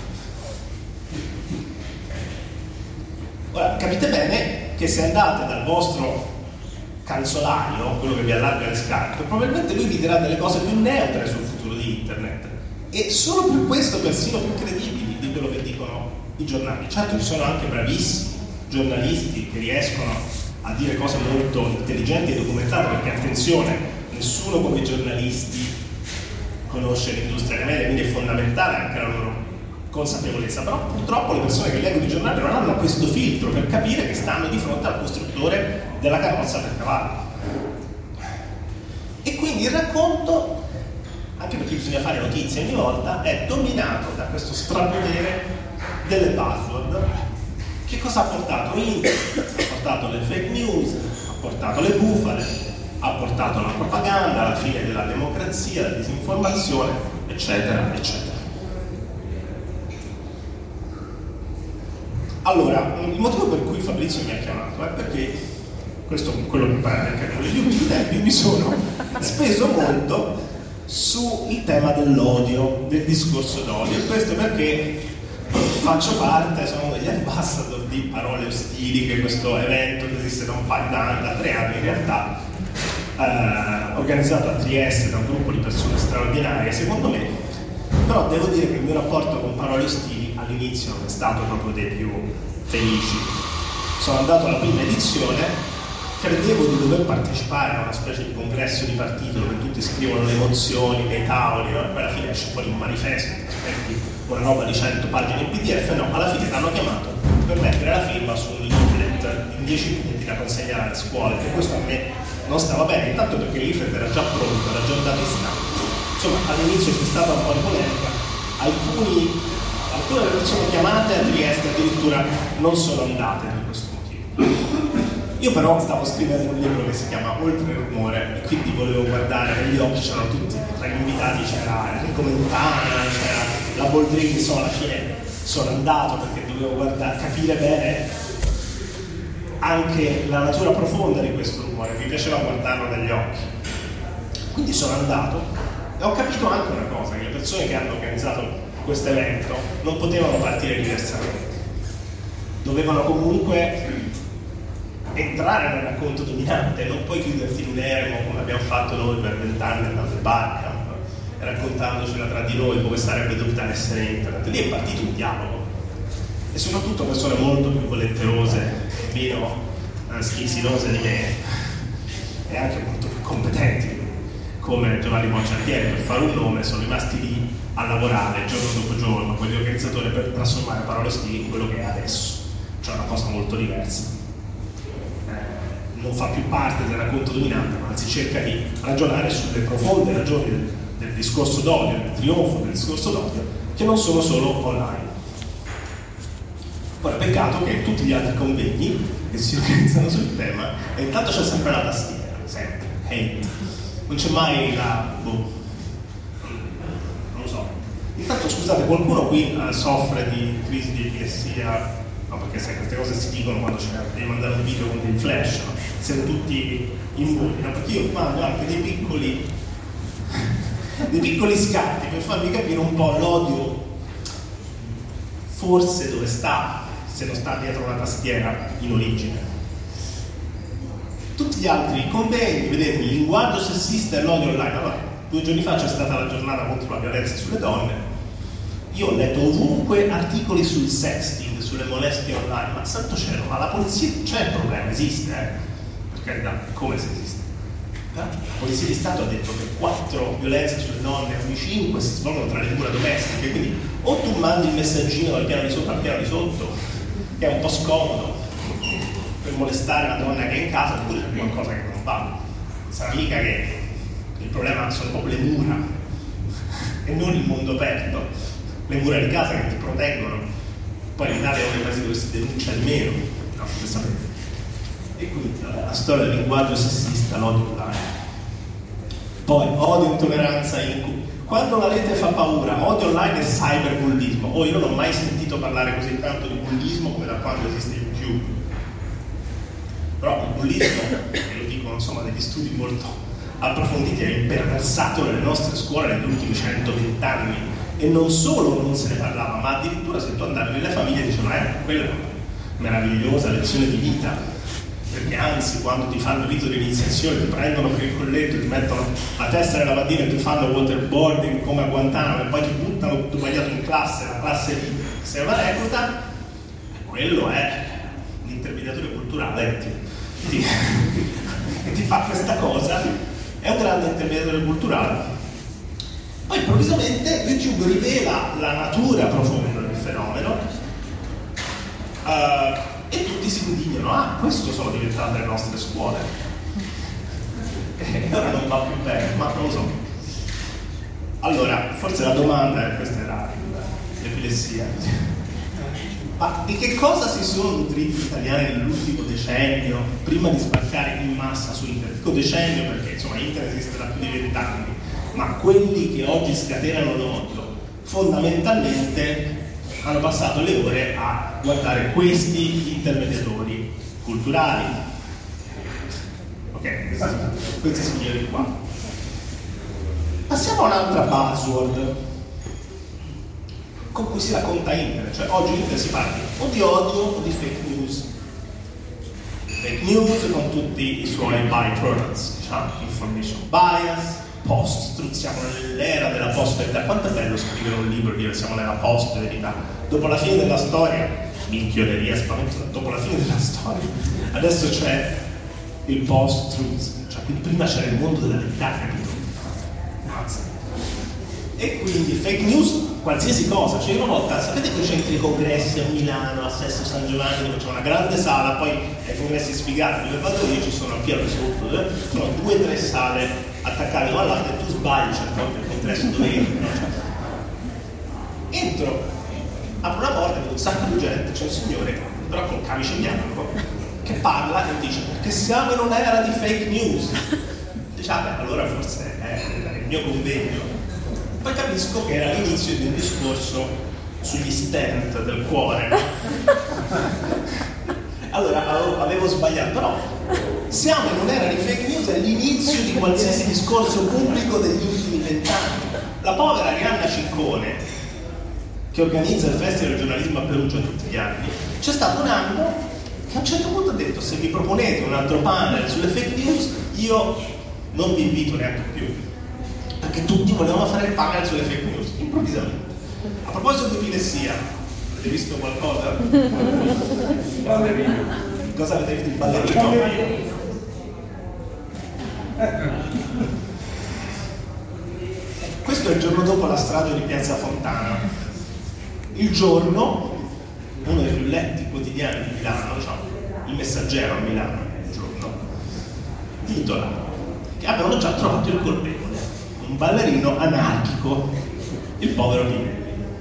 Speaker 3: Ora, capite bene che se andate dal vostro canzolario, quello che vi allarga le scarpe, probabilmente lui vi dirà delle cose più neutre sul futuro di internet, e solo per questo persino più credibili di quello che dicono i giornali. Certo, ci sono anche bravissimi giornalisti che riescono a dire cose molto intelligenti e documentate, perché attenzione, nessuno come i giornalisti conosce l'industria dei media, quindi è fondamentale anche la loro consapevolezza, però purtroppo le persone che leggono i giornali non hanno questo filtro per capire che stanno di fronte al costruttore della carrozza per cavalli. E quindi il racconto, anche perché bisogna fare notizie ogni volta, è dominato da questo strapotere delle buzzword. Che cosa ha portato internet? Ha portato le fake news, ha portato le bufale, ha portato la propaganda, la fine della democrazia, la disinformazione, eccetera, eccetera. Allora, il motivo per cui Fabrizio mi ha chiamato è perché, questo è quello che pare nel capitolo, negli ultimi tempi mi sono speso molto sul tema dell'odio, del discorso d'odio, e questo perché faccio parte, sono degli ambassador di Parole Ostili, che questo evento che esiste da un paio d'anni, da tre anni in realtà, eh, organizzato a Trieste da un gruppo di persone straordinarie, secondo me, però devo dire che il mio rapporto con Parole Ostili all'inizio non è stato proprio dei più felici. Sono andato alla prima edizione, credevo di dover partecipare a una specie di congresso di partito dove tutti scrivono le mozioni nei tavoli, no? Poi alla fine esce fuori un manifesto, aspetti una roba di cento pagine in P D F, no, alla fine ti hanno chiamato per mettere la firma su un leaflet in dieci punti da consegnare alle scuole, e questo a me non stava bene, intanto perché il leaflet era già pronto, era già andato in stampa. Insomma, all'inizio c'è stata un po' di polemica, alcuni, alcune persone chiamate a Trieste addirittura non sono andate per questo motivo. Io però stavo scrivendo un libro che si chiama Oltre il rumore, e quindi volevo guardare, negli occhi c'erano tutti, tra gli invitati c'era Enrico Mentana, c'era la Boldrini, insomma alla fine sono andato perché dovevo guardare, capire bene anche la natura profonda di questo rumore, mi piaceva guardarlo negli occhi. Quindi sono andato e ho capito anche una cosa, che le persone che hanno organizzato questo evento non potevano partire diversamente, dovevano comunque entrare nel racconto dominante, non puoi chiuderti in un eremo come abbiamo fatto noi per vent'anni andando al Barcamp, raccontandocela tra di noi come sarebbe dovuta essere internet. Lì è partito un dialogo, e soprattutto persone molto più volenterose, meno eh, schizzinose di me, e anche molto più competenti, come Giovanni Bocciartieri, per fare un nome, sono rimasti lì a lavorare giorno dopo giorno con gli organizzatori per trasformare Parole Ostili in quello che è adesso, cioè una cosa molto diversa. Non fa più parte del racconto dominante, ma anzi cerca di ragionare sulle profonde ragioni del, del discorso d'odio, del trionfo del discorso d'odio, che non sono solo online. Ora, peccato che tutti gli altri convegni che si organizzano sul tema, e intanto c'è sempre la tastiera, sempre, hate. Non c'è mai la... boh, non lo so. Intanto, scusate, qualcuno qui uh, soffre di crisi di epilessia? No, perché se queste cose si dicono quando c'è, devi mandare un video con dei flash, no? Siamo tutti in bulli, no? Perché io mando anche dei piccoli dei piccoli scatti per farvi capire un po' l'odio, forse dove sta, se non sta dietro una tastiera in origine. Tutti gli altri convegni, vedete, il linguaggio sessista e l'odio online. Allora, due giorni fa c'è stata la giornata contro la violenza sulle donne. Io ho letto ovunque articoli sul sexting, sulle molestie online, ma santo cielo, ma la polizia c'è il problema, esiste, eh? Per carità, come se esiste? Eh? La polizia di Stato ha detto che quattro violenze sulle donne ogni cinque si svolgono tra le mura domestiche, quindi o tu mandi il messaggino dal piano di sopra al piano di sotto, che è un po' scomodo per molestare la donna che è in casa, oppure c'è qualcosa che non va. Sarà mica che il problema sono proprio le mura e non il mondo aperto. Le mura di casa che ti proteggono. Poi l'Italia è uno dei paesi dove si denuncia il meno, no, sapete. E quindi la storia del linguaggio sessista, l'odio online. Poi odio, intolleranza, incubo. Quando la rete fa paura, odio online e cyberbullismo. Oh, io non ho mai sentito parlare così tanto di bullismo come da quando esiste YouTube. Però il bullismo, e lo dicono insomma degli studi molto approfonditi, è imperversato nelle nostre scuole negli ultimi centoventi anni. E non solo non se ne parlava, ma addirittura se tu andavi nelle famiglie dicevano eh, quella è una meravigliosa lezione di vita, perché anzi quando ti fanno il rito di iniziazione ti prendono per il colletto, ti mettono la testa nella lavandina e ti fanno waterboarding come a Guantanamo e poi ti buttano tutto sbagliato in classe, la classe di sei una recluta, quello è l'intermediatore culturale che ti, ti, ti fa questa cosa, è un grande intermediatore culturale. Poi improvvisamente YouTube rivela la natura profonda del fenomeno uh, e tutti si indignano, ah, questo sono diventate le nostre scuole. E ora non va più bene, ma non lo so. Allora, forse la domanda è, questa era l'epilessia, ma di che cosa si sono nutriti gli italiani nell'ultimo decennio prima di sbarcare in massa su internet? Dico decennio perché insomma internet esiste da più di vent'anni, ma quelli che oggi scatenano l'odio fondamentalmente hanno passato le ore a guardare questi intermediatori culturali. Ok, questi, questi signori qua. Passiamo a un'altra buzzword con cui si racconta internet, cioè oggi internet si parla o di odio o di fake news. fake news con tutti i suoi byproducts, diciamo, information bias, post-truth, siamo nell'era della post-verità. Quanto è bello scrivere un libro e dire siamo nella post-verità. Dopo la fine della storia, minchioneria spaventosa, dopo la fine della storia, adesso c'è il post-truth, cioè quindi prima c'era il mondo della verità, capito? Anzi. E quindi fake news, qualsiasi cosa. Cioè una volta, sapete quei centri congressi a Milano, a Sesto San Giovanni, dove c'è una grande sala, poi ai congressi sfigati, dove vado io ci sono a Piano sotto, eh? Sono due o tre sale attaccate una all'altra e tu sbagli certe volte il congresso dove entri, no? Cioè, entro, apro la porta e vedo un sacco di gente, c'è un signore, però col camice bianco, che parla e dice perché siamo in un'era di fake news. Dice, ah beh, allora forse è il mio convegno. Poi capisco che era l'inizio di un discorso sugli stent del cuore. Allora avevo sbagliato, però siamo in un'era di fake news, è l'inizio di qualsiasi discorso pubblico degli ultimi vent'anni. La povera Arianna Ciccone, che organizza il Festival del Giornalismo a Perugia tutti gli anni, c'è stato un anno che a un certo punto ha detto se mi proponete un altro panel sulle fake news io non vi invito neanche più, perché tutti volevano fare il panel sulle fake news, improvvisamente. A proposito di epilessia, avete visto qualcosa?
Speaker 1: Ballerino.
Speaker 3: Cosa avete visto? Il ballerino? Questo è il giorno dopo la strage di Piazza Fontana. Il giorno, uno dei più letti quotidiani di Milano, diciamo, Il Messaggero a Milano, il giorno, titola che avevano già trovato il colpevole, un ballerino anarchico, il povero Pinelli.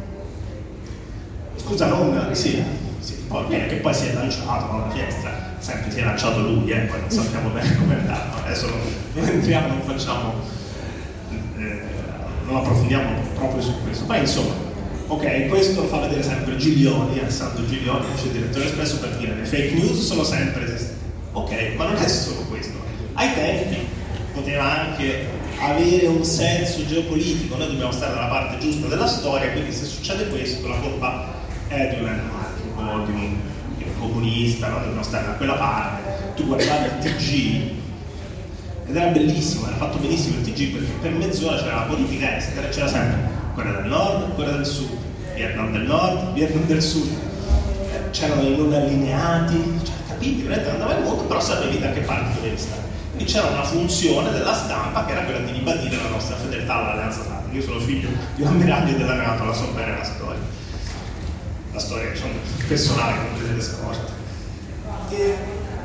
Speaker 3: Scusa, non... sì, sì, poi viene che poi si è lanciato con la finestra, sempre si è lanciato lui, eh, poi non sappiamo bene come è andato, adesso non, non entriamo, non facciamo, eh, non approfondiamo proprio su questo. Poi insomma, ok, questo lo fa vedere sempre Giglioni, Alessandro Giglioni, vice direttore Espresso, per dire le fake news sono sempre esistenti. Ok, ma non è solo questo. Ai tempi poteva anche avere un senso geopolitico, noi dobbiamo stare dalla parte giusta della storia, quindi se succede questo la colpa è di un anarchico, di un, di un comunista, no? Dobbiamo stare da quella parte. Tu guardavi il T G ed era bellissimo, era fatto benissimo il T G perché per mezz'ora c'era la politica estera, c'era sempre quella del nord, quella del sud, Vietnam del nord, Vietnam del sud, c'erano i non allineati, cioè, capiti, veramente andava il mondo, però sapevi da che parte dovevi stare. Quindi c'era una funzione della stampa che era quella di ribadire la nostra fedeltà all'Alleanza Atlantica. Io sono figlio di un ammiraglio della NATO, la so bene la storia. La storia, diciamo, personale, comprese le scorte. E...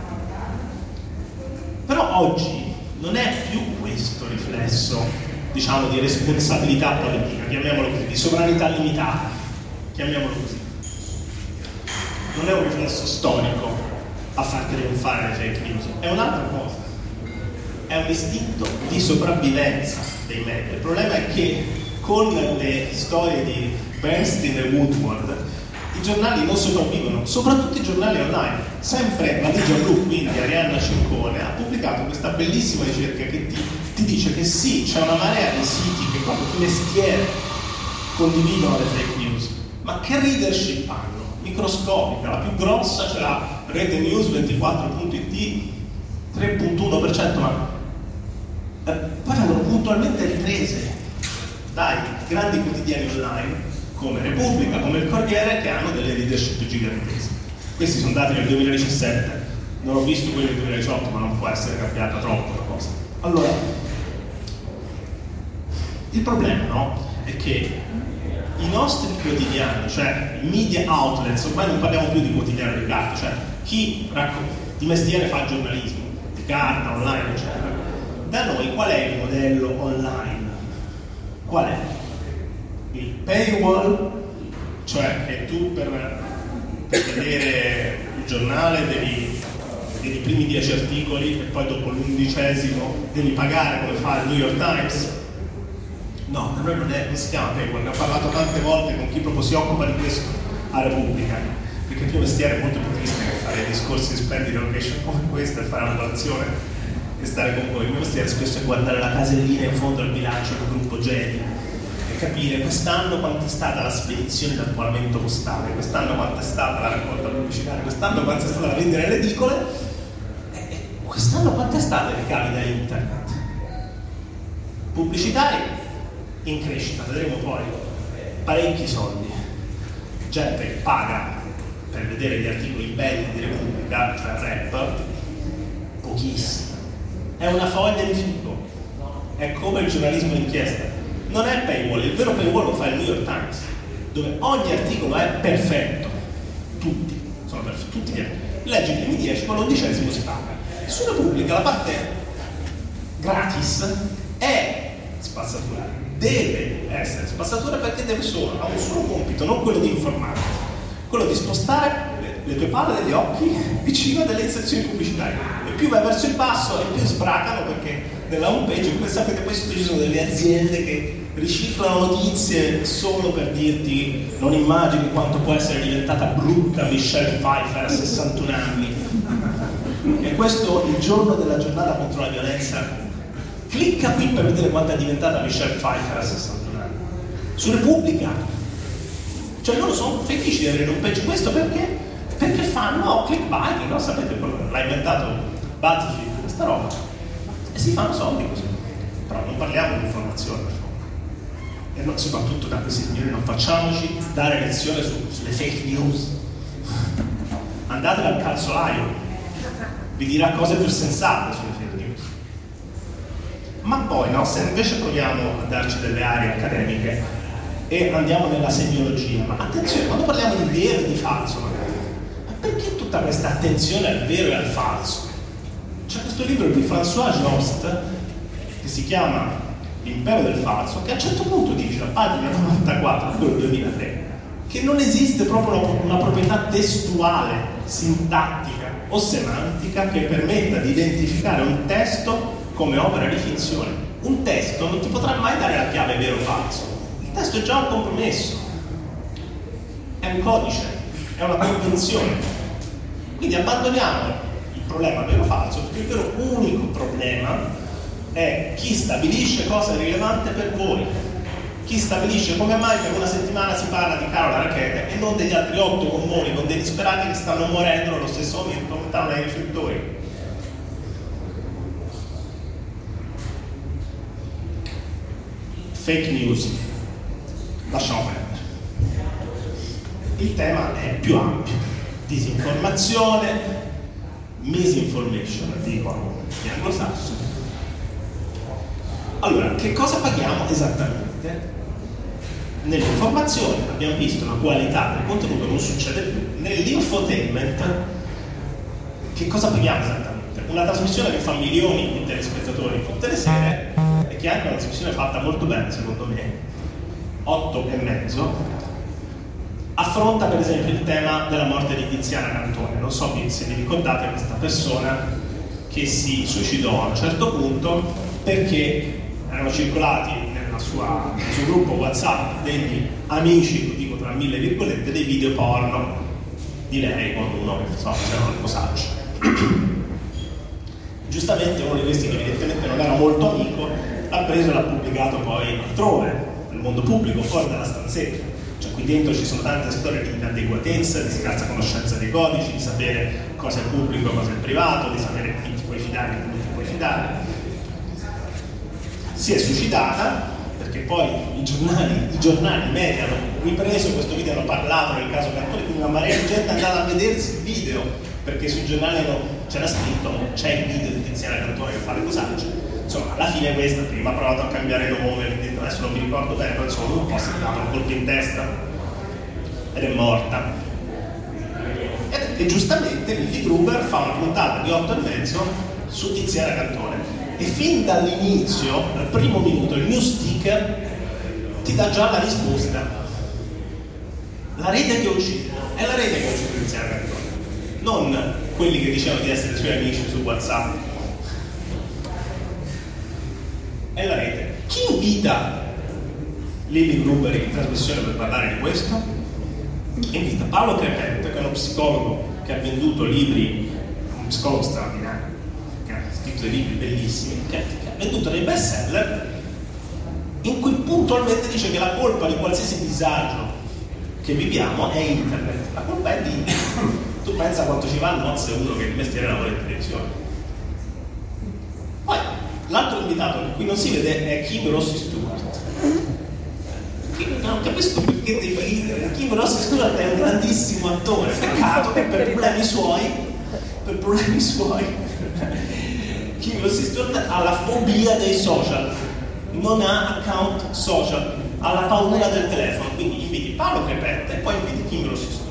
Speaker 3: però oggi non è più questo riflesso, diciamo, di responsabilità politica, chiamiamolo così, di sovranità limitata, chiamiamolo così. Non è un riflesso storico a far trionfare le fake news, è un'altra cosa. È un istinto di sopravvivenza dei media. Il problema è che con le storie di Bernstein e Woodward i giornali non sopravvivono, soprattutto i giornali online. Sempre la Ligia Blu, quindi Arianna Ciccone, ha pubblicato questa bellissima ricerca che ti, ti dice che sì, c'è una marea di siti che proprio di mestiere condividono le fake news, ma che readership hanno? Microscopica, la più grossa c'è la Rete News ventiquattro punto it, tre virgola uno per cento, ma eh, poi vengono puntualmente riprese dai grandi quotidiani online come Repubblica, come il Corriere, che hanno delle leadership gigantesche. Questi sono dati del duemiladiciassette, non ho visto quelli del duemiladiciotto, ma non può essere cambiata troppo la cosa. Allora, il problema, no, è che i nostri quotidiani, cioè i media outlets, ormai non parliamo più di quotidiano di carta, cioè chi di mestiere fa giornalismo, di carta, online, eccetera. Da noi qual è il modello online? Qual è? Il paywall, cioè che tu per, per vedere il giornale devi vedere i primi dieci articoli e poi dopo l'undicesimo devi pagare come fa il New York Times. No, da noi non, è, non si chiama paywall, ne ho parlato tante volte con chi proprio si occupa di questo a Repubblica, perché il mio mestiere è molto più triste che fare discorsi di splendid location come questo e fare una colazione e stare con voi. Il mio mestiere spesso è guardare la casellina in fondo al bilancio del gruppo Gedi e capire quest'anno quanto è stata la spedizione del regolamento postale, quest'anno quanto è stata la raccolta pubblicitaria, quest'anno quanto è stata la vendita nelle edicole,
Speaker 4: Quest'anno quante state ricavi da internet? Pubblicitari in crescita, vedremo poi, parecchi soldi. Gente che paga per vedere gli articoli belli di Repubblica, cioè rap, pochissimo. È una foglia di fico, è come il giornalismo d'inchiesta. Non è paywall, il vero paywall lo fa il New York Times, dove ogni articolo è perfetto, tutti sono perfetti, tutti gli articoli. Leggi i primi dieci, ma l'undicesimo si paga. Su Repubblica la parte gratis è spazzatura, deve essere spazzatura perché deve solo, ha un solo compito, non quello di informare, quello di spostare le, le tue palle degli occhi vicino a delle inserzioni pubblicitarie. E più vai verso il basso e più sbracano, perché nella home page, come sapete, poi ci sono delle aziende che riciclano notizie solo per dirti non immagini quanto può essere diventata brutta Michelle Pfeiffer a sessantuno anni. E questo il giorno della giornata contro la violenza. Clicca qui per vedere quanto è diventata Michelle Pfeiffer a sessantuno anni. Su Repubblica. Cioè loro sono felici di avere un page questo perché? Perché fanno clickbaiting, no? Sapete, l'ha inventato BuzzFeed, questa roba. E si fanno soldi così. Però non parliamo di informazione, per favore. E no, soprattutto da questi signori non facciamoci dare lezione su, sulle fake news. Andate dal calzolaio, vi dirà cose più sensate sulle fake news. Ma poi, no, se invece proviamo a darci delle aree accademiche e andiamo nella semiologia, ma attenzione, quando parliamo di vero e di falso, ma perché tutta questa attenzione al vero e al falso? C'è questo libro di François Jost che si chiama L'impero del falso, che a un certo punto dice, a pagina novantaquattro, quello del duemilatré, che non esiste proprio una, una proprietà testuale, sintattica o semantica che permetta di identificare un testo come opera di finzione. Un testo non ti potrà mai dare la chiave vero o falso. Il testo è già un compromesso, è un codice, è una convenzione. Quindi abbandoniamo il problema vero o falso, perché il vero unico problema è chi stabilisce cosa è rilevante per voi, chi stabilisce come mai per una settimana si parla di Carola Rackete e non degli altri otto gommoni con dei disperati che stanno morendo nello stesso momento lontano dai riflettori. Fake news, lasciamo perdere. Il tema è più ampio: disinformazione, misinformation, dicono gli anglosassoni. Allora, che cosa paghiamo esattamente? Nell'informazione abbiamo visto la qualità del contenuto, non succede più. Nell'infotainment, che cosa paghiamo esattamente? Una trasmissione che fa milioni di telespettatori tutte le sere, e che è anche una trasmissione fatta molto bene, secondo me, otto e mezzo, affronta per esempio il tema della morte di Tiziana Cantone. Non so se vi ricordate questa persona che si suicidò a un certo punto perché erano circolati nella sua, nel suo gruppo WhatsApp degli amici, lo dico tra mille virgolette, dei video porno di lei con uno che so, c'erano le posacce. Giustamente uno di questi, che evidentemente non era molto amico, l'ha preso e l'ha pubblicato poi altrove, nel mondo pubblico, fuori dalla stanzetta. Cioè qui dentro ci sono tante storie di inadeguatezza, di scarsa conoscenza dei codici, di sapere cosa è pubblico e cosa è privato, di sapere chi ti puoi fidare e chi non ti puoi fidare. Si è suicidata perché poi i giornali, i giornali, i media hanno ripreso questo video, hanno parlato del caso Cantone, quindi una marea di gente è andata a vedersi il video, perché sui giornali c'era scritto, c'è il video di Tiziana Cantone che fa le cosacce. Insomma, alla fine questa prima ha provato a cambiare nome, adesso non mi ricordo bene, però insomma un po' si è dato un colpo in testa ed è morta. E, e giustamente Lilli Gruber fa una puntata di otto e mezzo su Tiziana Cantone. E fin dall'inizio, dal primo minuto, il news ticker ti dà già la risposta. La rete che uccide, è la rete che uccide Tiziana Cantone, non quelli che dicevano di essere suoi amici su WhatsApp. È la rete. Chi invita Lilli Gruber in trasmissione per parlare di questo? Invita Paolo Crepet, che è uno psicologo che ha venduto libri, un psicologo straordinario, dei libri bellissimi, che, che ha venduto dei best seller in cui puntualmente dice che la colpa di qualsiasi disagio che viviamo è internet. La colpa è di internet. Tu pensa quanto ci va al nozze uno che di mestiere lavora in televisione. notato che qui non si vede è Kim Rossi Stewart. Non capisco perché devi ridere. Kim Rossi Stewart è un grandissimo attore, peccato che per problemi suoi per problemi suoi Kim Rossi Stewart ha la fobia dei social, non ha account social, ha la paura del telefono, quindi inviti Paolo Crepetta e poi inviti Kim Rossi Stewart.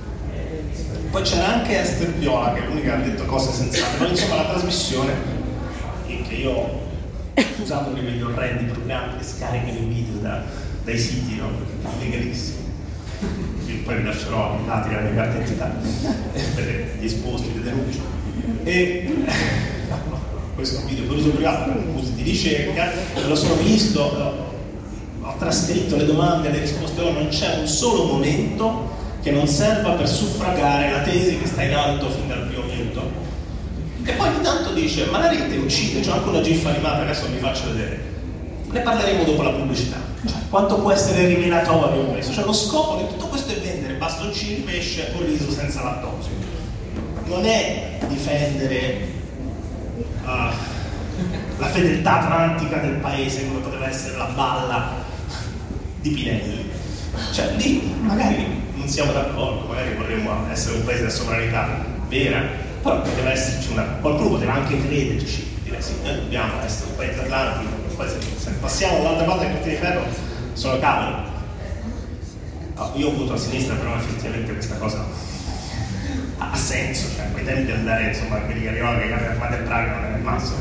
Speaker 4: Poi c'era anche Esther Viola, che è l'unica che ha detto cose sensate, però insomma la trasmissione in che io usavo quegli orrendi programmi che scaricano i video da, dai siti, no? Perché è legalissimo. Io poi vi lascerò i dati della mia carta d'identità per gli esposti, le denunce. E no, questo è un video per uso privato, per usi di ricerca, me lo sono visto, ho trascritto le domande e le risposte, ora non c'è un solo momento che non serva per suffragare la tesi che sta in alto fin dal primo minuto. E poi ogni tanto dice, ma la rete uccide, c'è anche una gif animata, adesso vi faccio vedere. Ne parleremo dopo la pubblicità. Cioè, quanto può essere rivelatorio questo? Cioè, lo scopo di tutto questo è vendere bastoncini di pesce o riso senza lattosio. Non è difendere uh, la fedeltà atlantica del paese come poteva essere la balla di Pinelli. Cioè, lì magari non siamo d'accordo, magari vorremmo essere un paese della sovranità vera, però deve esserci una... qualcuno poteva anche crederci, dire sì, noi dobbiamo essere un paese atlantico, poi se, se passiamo dall'altra parte del cortile di ferro sono cavoli. No, io ho votato a sinistra, però effettivamente questa cosa ha senso, cioè a quei tempi di andare, insomma, quelli che arrivavano che erano armate e Praga non era il massimo.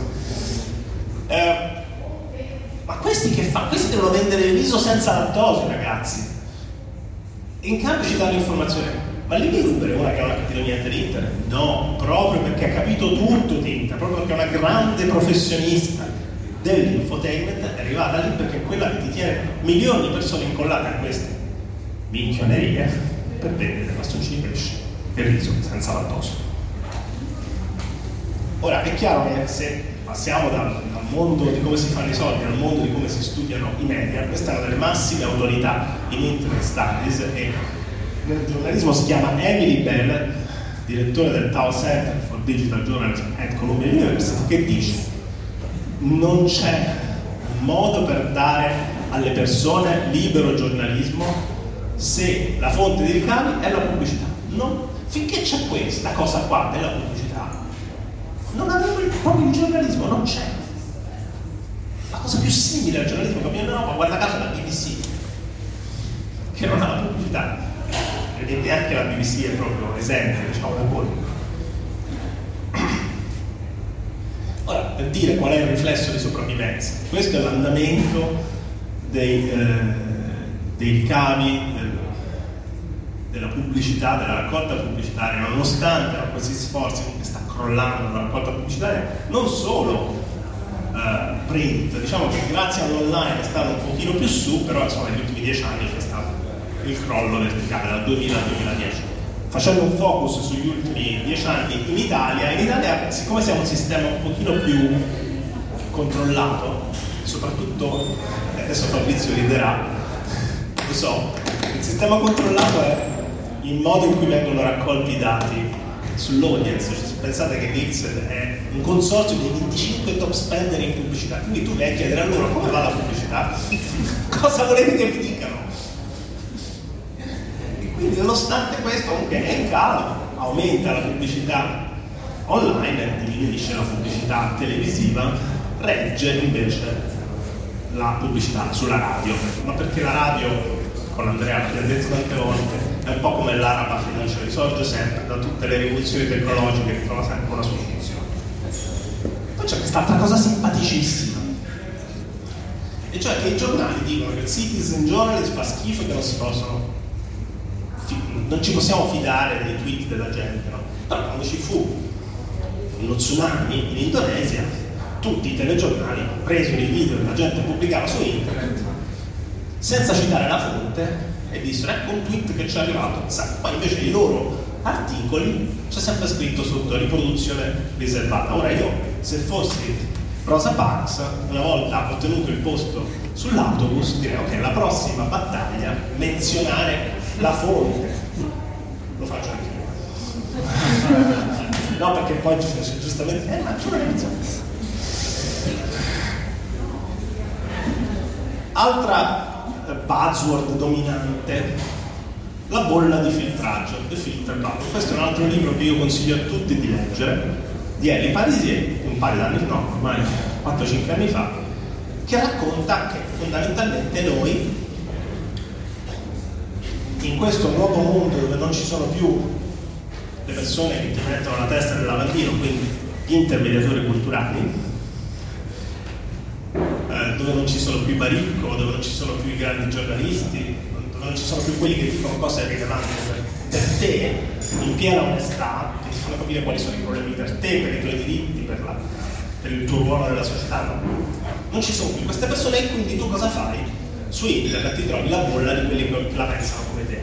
Speaker 4: Eh, ma questi che fanno? Questi devono vendere il riso senza lattosio, ragazzi. E in cambio ci danno informazioni. Ma lì di Uber è una che non ha capito niente di internet? No, proprio perché ha capito tutto di internet, proprio perché è una grande professionista dell'infotainment, è arrivata lì perché è quella che ti tiene milioni di persone incollate a queste minchionerie per vendere bastoncini di pesce e riso senza lattosio. Ora è chiaro che se passiamo dal, dal mondo di come si fanno i soldi al mondo di come si studiano i media, questa è una delle massime autorità in internet studies e nel giornalismo si chiama Emily Bell, direttore del Tao Center for Digital Journalism at Columbia University, che dice: non c'è modo per dare alle persone libero giornalismo se la fonte di ricavi è la pubblicità. Non, finché c'è questa cosa qua della pubblicità, non avevo proprio il giornalismo, non c'è. La cosa più simile al giornalismo che abbiamo in Europa, guarda caso, è la B B C, che non ha la pubblicità. Vedete, anche la B B C è proprio esempio, diciamo, da voi. Ora, per dire qual è il riflesso di sopravvivenza, questo è l'andamento dei, eh, dei ricavi del, della pubblicità, della raccolta pubblicitaria, nonostante no, questi sforzi che sta crollando la raccolta pubblicitaria, non solo eh, print, diciamo che grazie all'online è stato un pochino più su, però insomma negli ultimi dieci anni c'è stato il crollo verticale dal duemila al duemiladieci. Facendo un focus sugli ultimi dieci anni in Italia, in Italia siccome siamo un sistema un pochino più controllato, soprattutto, adesso Fabrizio riderà, lo so, il sistema controllato è il modo in cui vengono raccolti i dati sull'audience. Pensate che Nielsen è un consorzio di venticinque top spender in pubblicità, quindi tu vai a chiedere a loro come va la pubblicità, cosa volete che vi dicano. Quindi nonostante questo comunque è in calo, aumenta la pubblicità online, diminuisce la pubblicità televisiva, regge invece la pubblicità sulla radio, ma perché la radio, con Andrea l'abbiamo detto tante volte, è un po' come l'araba felice, risorge sempre da tutte le rivoluzioni tecnologiche che trova sempre una sua funzione. Poi c'è quest'altra cosa simpaticissima, e cioè che i giornali dicono che il citizen journalism fa schifo e che non si possono non ci possiamo fidare dei tweet della gente, no? Però quando ci fu lo tsunami in Indonesia, tutti i telegiornali presero i video che la gente pubblicava su internet senza citare la fonte e dissero ecco un tweet che ci è arrivato, poi invece i loro articoli c'è sempre scritto sotto riproduzione riservata. Ora io, se fossi Rosa Parks, una volta ottenuto il posto sull'autobus, direi ok, la prossima battaglia menzionare la fonte. Lo faccio anche io. No, perché poi giustamente eh ma tu non hai iniziato. Altra eh, buzzword dominante, la bolla di filtraggio, The Filter Bubble. Questo è un altro libro che io consiglio a tutti di leggere, di Elie Parisier, un paio d'anni, no, ormai quattro cinque anni fa, che racconta che fondamentalmente noi, in questo nuovo mondo dove non ci sono più le persone che ti mettono la testa nel lavandino, quindi gli intermediatori culturali, eh, dove non ci sono più i baricco, dove non ci sono più i grandi giornalisti, dove non ci sono più quelli che dicono cose rilevanti per, per te, in piena onestà, che ti fanno capire quali sono i problemi per te, per i tuoi diritti, per, la, per il tuo ruolo nella società, no? Non ci sono più queste persone e quindi tu cosa fai? Su internet ti trovi la bolla di quelli che la pensano come te.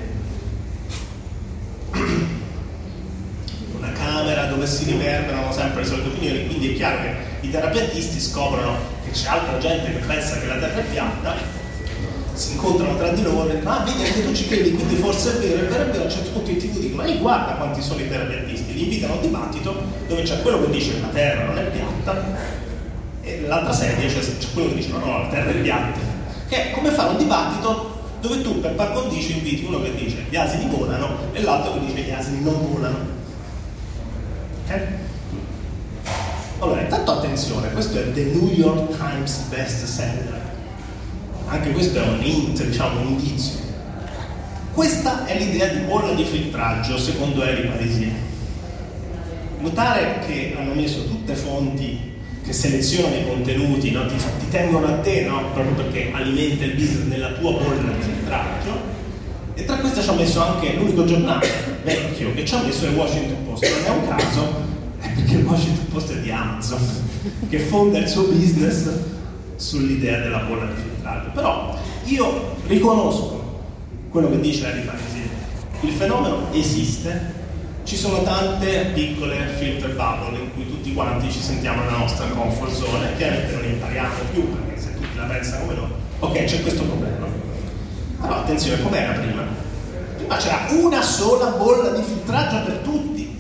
Speaker 4: Una camera dove si riverberano sempre le solite opinioni, quindi è chiaro che i terapeutisti scoprono che c'è altra gente che pensa che la terra è piatta, si incontrano tra di loro e dicono: ah, vedi, anche tu ci credi, quindi forse è vero, è vero, è vero. A un certo punto in tv dicono: ma guarda quanti sono i terapeutisti, li invitano a un dibattito dove c'è quello che dice che la terra non è piatta e l'altra sedia c'è, c'è quello che dice no, no, la terra è piatta, che è come fare un dibattito dove tu per par condicio inviti uno che dice gli asini volano e l'altro che dice gli asini non volano. Ok? Allora, intanto attenzione, questo è The New York Times best seller. Anche questo è un hint, diciamo, un indizio. Questa è l'idea di bolla di filtraggio secondo Elie Parisier. Notare che hanno messo tutte fonti che selezionano i contenuti, no? ti, ti tengono a te, no? Proprio perché alimenta il business nella tua bolla di filtraggio. E tra queste ci ha messo anche l'unico giornale vecchio che ci ha messo il Washington Post. Non è un caso, è perché il Washington Post è di Amazon, che fonda il suo business sull'idea della bolla di filtraggio. Però io riconosco quello che dice Elie Parisier. Il fenomeno esiste, ci sono tante piccole filter bubble in cui tutti quanti ci sentiamo nella nostra comfort zone, chiaramente non impariamo più perché se tutti la pensano come noi, ok, c'è questo problema. Però attenzione, com'era prima? Prima c'era una sola bolla di filtraggio per tutti.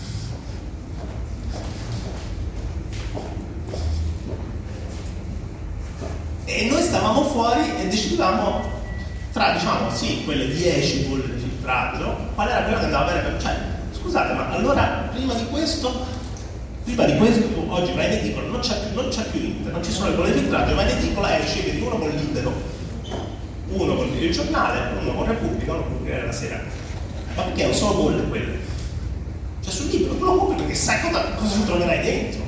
Speaker 4: E noi stavamo fuori e decidevamo tra, diciamo, sì, quelle dieci bolle di filtraggio, qual era quella che andava bene per... Cioè, scusate, ma allora prima di questo, prima di questo tu oggi vai in edicola, non c'è, non c'è più internet, non ci sono le bolle di filtraggio, vai in edicola e esci e vedi uno con Libero, uno con il giornale, uno con Repubblica, uno con Corriere della Sera. Ma perché non sono bolle quelle? Cioè sul Libero tu lo compri perché sai cosa, cosa ci troverai dentro.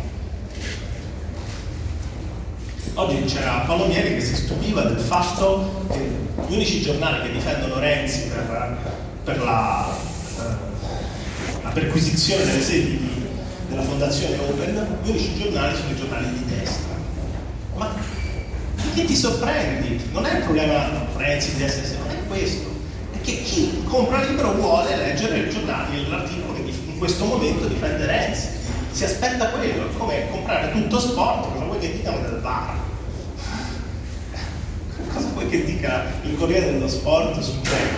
Speaker 4: Oggi c'era Palomieri che si stupiva del fatto che gli unici giornali che difendono Renzi per, per la, la perquisizione delle sedi di, della fondazione Open, gli unici giornali sono i giornali di destra. Ma che ti sorprendi? Non è il problema Renzi di destra, non è questo. È che chi compra Libero vuole leggere il giornale, l'articolo che in questo momento difende Renzi. Si aspetta quello, è come comprare tutto sport, cosa vuoi che dicano del V A R? Cosa vuoi che dica il Corriere dello Sport sul tempo?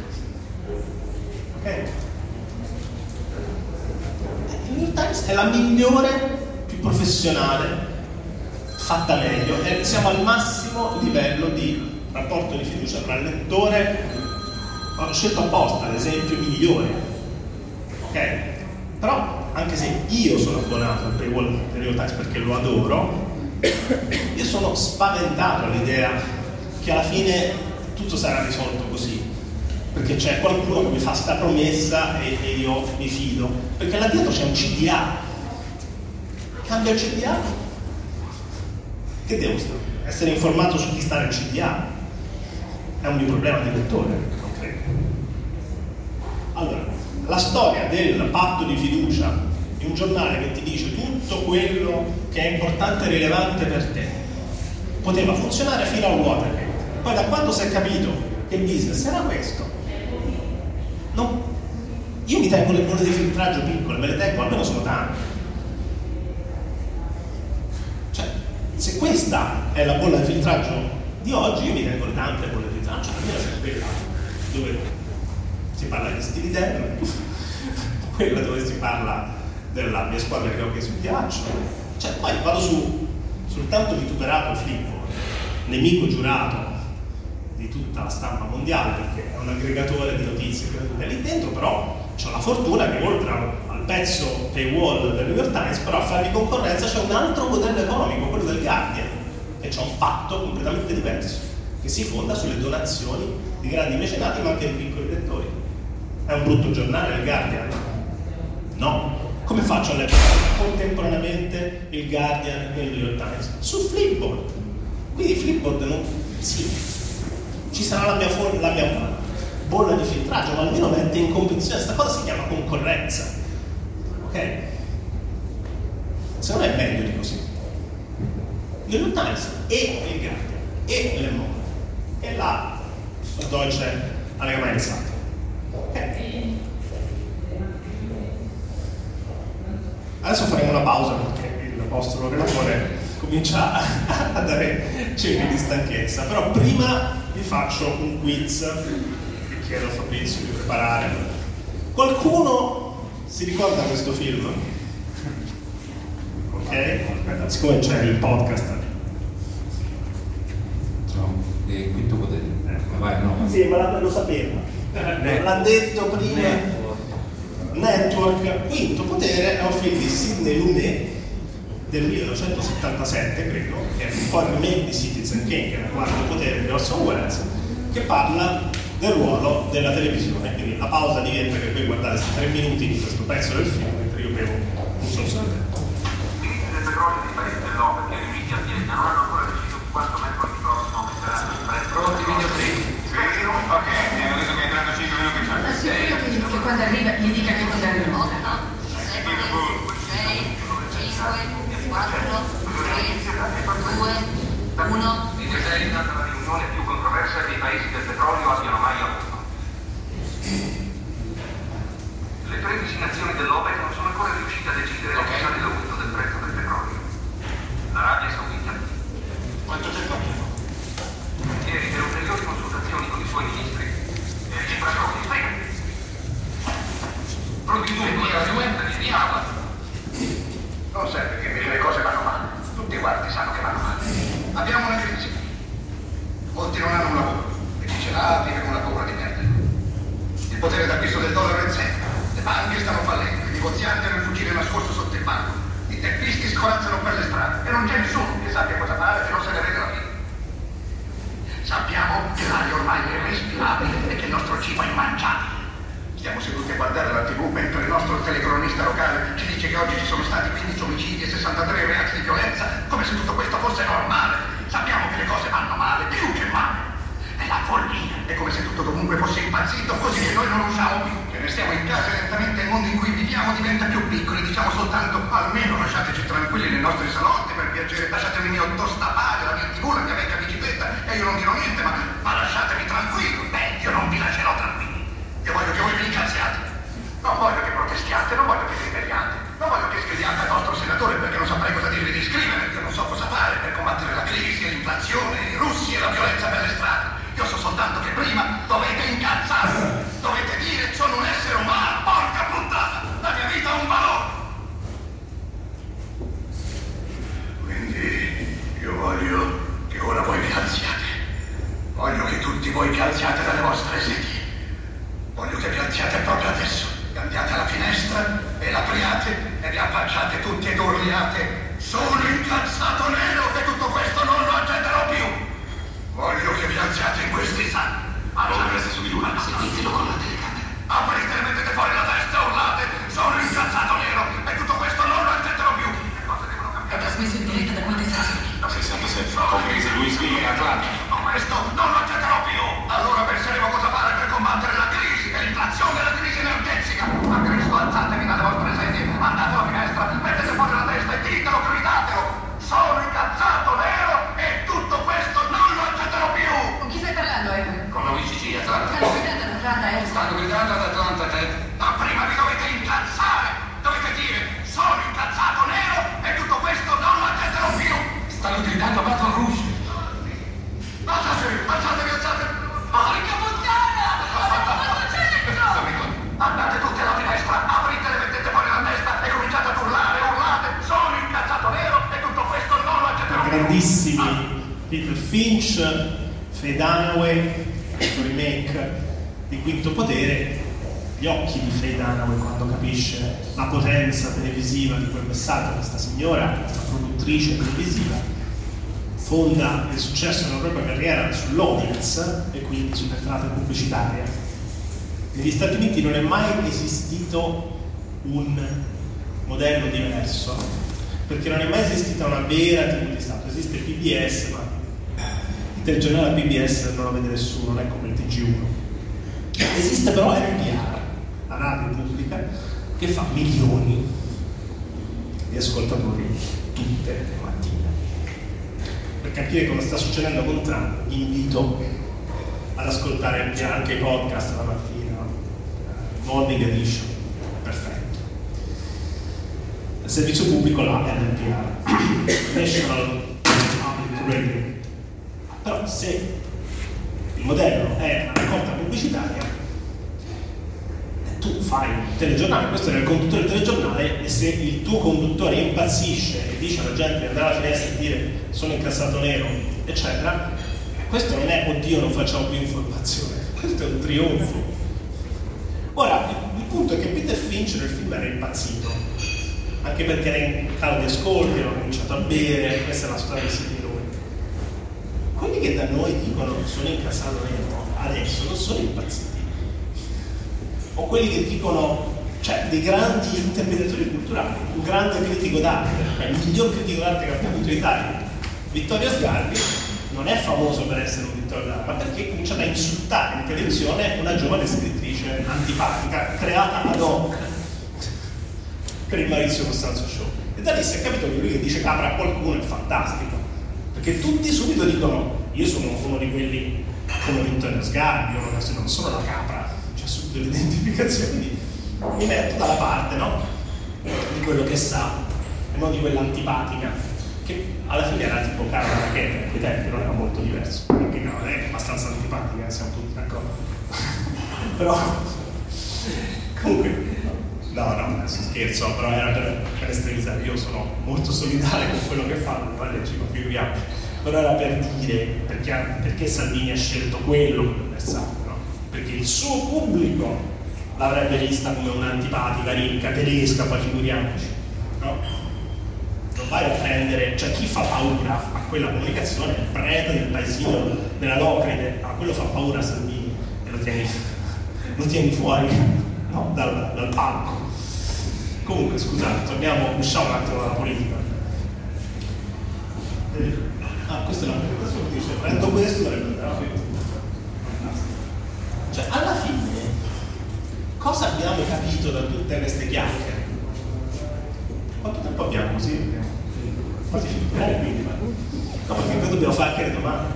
Speaker 4: Ok? Il New York Times è la migliore, più professionale, fatta meglio, e siamo al massimo livello di rapporto di fiducia tra il lettore. Ho scelto apposta l'esempio migliore, ok? Però anche se io sono abbonato al paywall del New York Times perché lo adoro, io sono spaventato all'idea che alla fine tutto sarà risolto così, perché c'è qualcuno che mi fa sta promessa e, e io mi fido, perché là dietro c'è un C D A. Cambia il C D A? Che devo essere informato su chi sta nel C D A? È un mio problema di lettore, non credo. Allora, la storia del patto di fiducia di un giornale che ti dice tutto quello che è importante e rilevante per te poteva funzionare fino al Watergate. Poi da quando si è capito che il business era questo, no, io mi tengo le bolle di filtraggio piccole, me le tengo, almeno sono tante. Cioè, se questa è la bolla di filtraggio di oggi, io mi tengo le tante bolle di filtraggio, almeno c'è quella dove si parla di stili terra, quella dove si parla della mia squadra che ho che sul ghiaccio, cioè poi vado su sul tanto vituperato Flipboard, nemico giurato di tutta la stampa mondiale, perché è un aggregatore di notizie gratuite lì dentro, però c'ho la fortuna che oltre al pezzo paywall del New York Times, però a fargli concorrenza c'è un altro modello economico, quello del Guardian, e c'è un patto completamente diverso, che si fonda sulle donazioni di grandi mecenati ma anche di piccoli lettori. È un brutto giornale il Guardian? No. Come faccio a leggere contemporaneamente il Guardian e il New York Times? Su Flipboard. Quindi Flipboard non... sì, ci sarà la mia, for- la mia bolla di filtraggio, ma almeno mette in competizione. Questa cosa si chiama concorrenza. Ok? Se non è meglio di così. Il New York Times e il Guardian e Le Monde e la Deutsche Allgemeine Zeitung. Ok? Adesso faremo una pausa perché il vostro relatore comincia a dare cenni di stanchezza, però prima vi faccio un quiz che chiedo a Fabrizio di preparare. Qualcuno si ricorda questo film? Ok? Aspetta, siccome c'è il podcast.
Speaker 5: No, e quinto potere.
Speaker 4: Eh.
Speaker 5: Vai, no.
Speaker 4: Sì, ma lo sapevo. L'ha detto prima. Network. Quinto potere è un film di Sidney Lumet del millenovecentosettantasette, credo, che è un po' il remake di Citizen Kane, che è il quarto potere di Orson Welles, che parla del ruolo della televisione. Quindi la pausa diventa che voi guardate tre minuti di questo pezzo del film mentre io bevo un sorso di tempo.
Speaker 6: I diritti del petrolio dei paesi dell'OPEC che riuniti a Vienna non hanno ancora deciso di quanto mercoledì prossimo metteranno il prezzo. Pronti video tre? Ok, mi hanno detto che è trentacinque minuti che c'è.
Speaker 7: Assicuro che, che quando arriva gli dica che cosa arriva.
Speaker 6: otto, sette, sei, cinque, quattro, tre, due, uno. Questa è stata la riunione più controversa che i paesi del petrolio abbiano mai avuto. Le tredici nazioni dell'OPEC non sono ancora riuscite a decidere la causa dell'aumento del prezzo del petrolio. L'Arabia Saudita. Quanto tempo abbiamo? Ieri, per ulteriori consultazioni con i suoi ministri, e ci prego di spiegare. Produzione la seguente di Diavola. Non serve che le cose vanno male. Tutti quanti sanno che vanno male. Abbiamo una crisi. Molti non hanno un lavoro e chi ce l'ha vive con la paura di perderlo. Il potere d'acquisto del dollaro è zero. Le banche stanno fallendo, i negozianti hanno il fucile nascosto sotto il banco. I teppisti scorazzano per le strade e non c'è nessuno che sappia cosa fare che non se ne vede la fine. Sappiamo che l'aria ormai è irrespirabile e che il nostro cibo è immangiabile. Stiamo seduti a guardare la tivù mentre il nostro telecronista locale ci dice che oggi ci sono stati quindici omicidi e sessantatré reati di violenza, come se tutto questo fosse normale. Sappiamo che le cose vanno male, più che male. È la follia. È come se tutto dovunque fosse impazzito, così che noi non usciamo più. Che restiamo in casa e lentamente il mondo in cui viviamo diventa più piccolo e diciamo soltanto almeno lasciateci tranquilli nei nostri salotti, per piacere, lasciatemi il mio tostapane, la mia tivù, la mia vecchia bicicletta e io non dirò niente, ma, ma lasciatemi tranquillo. Beh, io non vi lascerò tranquilli. Io voglio che voi vi incazziate. Non voglio che protestiate, non voglio che vi ribelliate. Non voglio che scriviate al vostro senatore perché non saprei cosa dirvi di scrivere. Io non so cosa fare per combattere la crisi, l'inflazione, i russi e la violenza per le strade. Io so soltanto che prima dovete incazzarvi. Dovete dire sono un essere umano. Porca puttana! La mia vita ha un valore. Quindi io voglio che ora voi vi alziate. Voglio che tutti voi vi alziate dalle vostre sedie. Voglio che vi alziate proprio adesso, che andiate alla finestra e l'apriate e vi affacciate tutti ed urliate: sono incazzato nero che tutto questo non lo accetterò più! Voglio che vi alziate in questi istanti. Alzate su di lui, seguitelo con la telecamera. Aprite e mettete fuori la testa e urlate: sono incazzato nero e tutto questo non lo accetterò più! Le cose devono cambiare.
Speaker 7: È trasmesso in diretta da quante stazioni?
Speaker 6: sessantasette, compresi Louisville e Atlanta. Questo non lo accetterò più! Allora penseremo cosa fare per combattere la crisi e l'inflazione e la crisi energetica. Ma Cristo, alzatevi dalle vostre sedie, andate alla finestra, mettete fuori la testa e ditelo, gridatelo. Sono incazzato nero e tutto questo non lo accetterò più.
Speaker 7: Con chi stai parlando, Evan?
Speaker 6: Con l'O V C G, Atlanta.
Speaker 7: Stanno gridando ad Atlanta, Evan.
Speaker 6: Stanno gridando ad Atlanta, Ted. Ma prima vi dovete incazzare. Dovete dire, sono incazzato nero e tutto questo non lo accetterò più. Stanno gridando a Baton Rouge. Alzatevi, alzatevi, alzatevi. Porca puttana! Andate tutti alla finestra, apritele, mettete fuori la testa e cominciate a urlare, urlate, sono incazzato nero e tutto questo non lo accetterò più.
Speaker 4: Grandissimi Peter Finch, Faye Dunaway, questo remake di Quinto Potere, gli occhi di Faye Dunaway quando capisce la potenza televisiva di quel messaggio. Questa signora, questa produttrice televisiva, fonda il successo della propria carriera sull'audience e quindi sull'entrata pubblicitaria. Negli Stati Uniti non è mai esistito un modello diverso, perché non è mai esistita una vera tivù di Stato. Esiste il P B S, ma il telegiornale P B S non lo vede nessuno, non è come il T G uno. Esiste però N P R, la radio pubblica, che fa milioni di ascoltatori tutte le mattine. Per capire cosa sta succedendo con Trump, vi invito ad ascoltare anche i podcast la mattina, Morning Edition, perfetto. Il servizio pubblico là è N P R, National Public Radio. Però se il modello è una raccolta pubblicitaria, tu fai il telegiornale, questo è il conduttore del telegiornale, e se il tuo conduttore impazzisce e dice alla gente di andare alla finestra e dire sono incassato nero, eccetera, questo non è oddio non facciamo più informazione, questo è un trionfo. Ora, il, il punto è che Peter Finch nel film era impazzito, anche perché era in calo di ascolti, aveva cominciato a bere, questa è la storia che si di noi. Quelli che da noi dicono sono incassato nero, adesso non sono impazziti. O quelli che dicono, cioè dei grandi intermediatori culturali, un grande critico d'arte, cioè il miglior critico d'arte che abbiamo avuto in Italia, Vittorio Sgarbi, non è famoso per essere un Vittorio d'arte, ma perché ha cominciato a insultare in televisione una giovane scrittrice antipatica creata ad hoc per il Maurizio Costanzo Show. E da lì si è capito che lui che dice capra a qualcuno è fantastico, perché tutti subito dicono io sono uno di quelli come Vittorio Sgarbi, io non sono la capra, c'è subito l'identificazione, quindi mi metto dalla parte, no? Di quello che sa e non di quella antipatica, che alla fine era tipo Carola Rackete, a quei tempi non era molto diverso, perché Carola è abbastanza antipatica, eh, siamo tutti d'accordo. Però comunque no, no, adesso scherzo, però era per, per estremizzare. Io sono molto solidale con quello che fanno, vale, ci figuriamoci. Però era per dire perché, perché Salvini ha scelto quello come bersaglio, no? Perché il suo pubblico l'avrebbe vista come un'antipatica ricca tedesca, poi figuriamoci, no? Non vai a prendere, cioè chi fa paura a quella comunicazione è il prete del paesino della Locride, a quello fa paura a Salvini e lo tieni, lo tieni fuori, no? dal, dal palco. Comunque scusate, torniamo, usciamo un attimo dalla politica. Eh, ah, questo è la questo dice, prendo questo e no? Cioè, alla fine, cosa abbiamo capito da tutte queste chiacchiere? Quanto tempo abbiamo così? Quasi finito, eh, quindi, ma... no, perché poi dobbiamo fare anche le domande.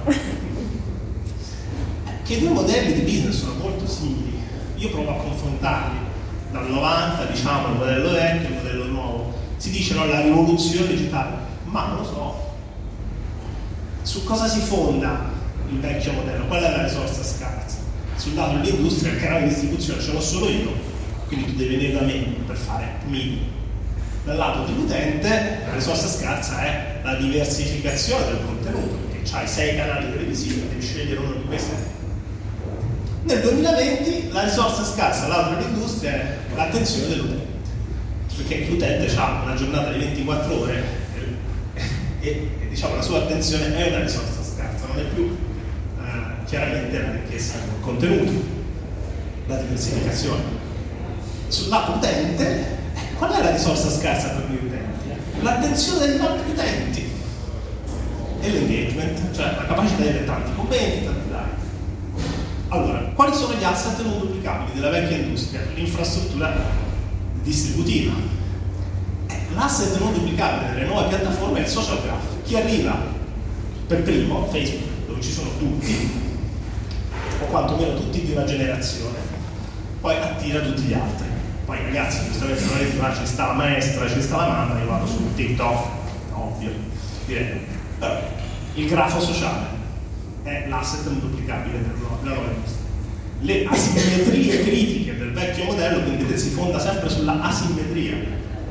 Speaker 4: Che i due modelli di business sono molto simili. Io provo a confrontarli. Dal novanta, diciamo, il modello vecchio e il modello nuovo. Si dice, no, la rivoluzione digitale. Ma non lo so. Su cosa si fonda il vecchio modello? Qual è la risorsa scarsa? Sul lato dell'industria, il canale di distribuzione ce l'ho solo io, quindi tu devi venire da me per fare mini. Dal lato dell'utente, la risorsa scarsa è la diversificazione del contenuto, perché c'hai sei canali televisivi, devi scegliere uno di questi. Nel duemilaventi la risorsa scarsa dal lato dell'industria è l'attenzione dell'utente, perché l'utente ha una giornata di ventiquattro ore e, e, e diciamo la sua attenzione è una risorsa scarsa, non è più eh, chiaramente la ricchezza del contenuto, la diversificazione. Sul lato utente, qual è la risorsa scarsa per gli utenti? L'attenzione degli altri utenti e l'engagement, cioè la capacità di avere tanti commenti, tanti like. Allora, quali sono gli asset non duplicabili della vecchia industria? L'infrastruttura distributiva. Eh, l'asset non duplicabile delle nuove piattaforme è il social graph. Chi arriva per primo, Facebook, dove ci sono tutti, o quantomeno tutti di una generazione, poi attira tutti gli altri. Poi ragazzi, giustamente non è di là, ci sta la maestra, ci sta la mamma, io vado su TikTok, ovvio, direi. Però il grafo sociale è l'asset non duplicabile della nuova industria. Le asimmetrie critiche del vecchio modello, quindi si fonda sempre sulla asimmetria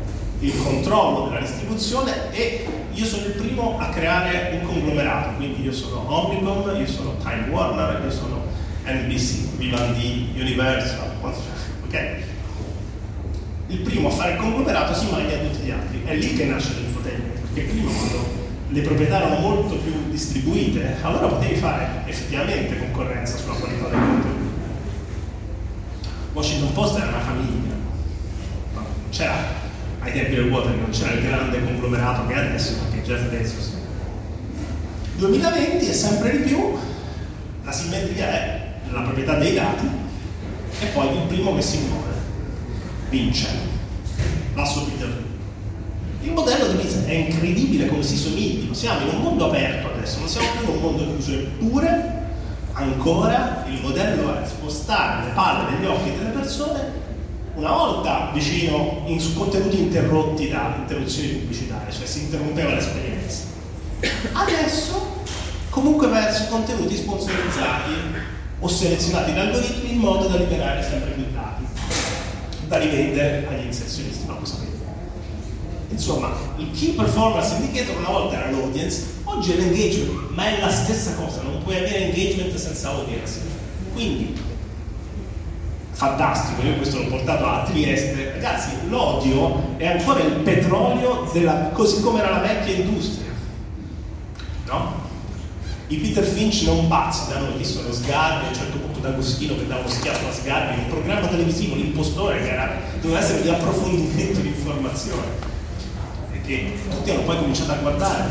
Speaker 4: il controllo della distribuzione, e io sono il primo a creare un conglomerato, quindi io sono Omnicom, io sono Time Warner, io sono N B C, Vivendi, Universal, ok? Il primo a fare il conglomerato si mangia a tutti gli altri, è lì che nasce l'infotainment, perché prima quando le proprietà erano molto più distribuite, allora potevi fare effettivamente concorrenza sulla qualità del contenuto. Washington Post era una famiglia, no, c'era ai tempi del Watergate, non c'era il grande conglomerato che è adesso, perché già adesso sì. duemilaventi è sempre di più, la simmetria è la proprietà dei dati e poi il primo che si muove vince, va su Peter. Il modello di business è incredibile come si somigli, siamo in un mondo aperto adesso, non siamo più in un mondo chiuso, eppure ancora il modello è spostare le palle degli occhi delle persone una volta vicino in, su contenuti interrotti da interruzioni pubblicitarie, cioè si interrompeva l'esperienza. Adesso comunque verso contenuti sponsorizzati o selezionati da algoritmi in modo da liberare sempre più dati da rivendere agli inserzionisti, no, lo sapete. Insomma, il Key Performance Indicator una volta era l'audience, oggi è l'engagement, ma è la stessa cosa, non puoi avere engagement senza audience. Quindi, fantastico, io questo l'ho portato a Trieste, ragazzi, l'odio è ancora il petrolio della, così come era la vecchia industria, no? I Peter Finch non pazzi da noi, visto lo Sgarbi, a un certo punto D'Agostino che dava uno schiaffo a Sgarbi, un programma televisivo, l'impostore che era, doveva essere di approfondimento di informazione, che tutti hanno poi cominciato a guardare.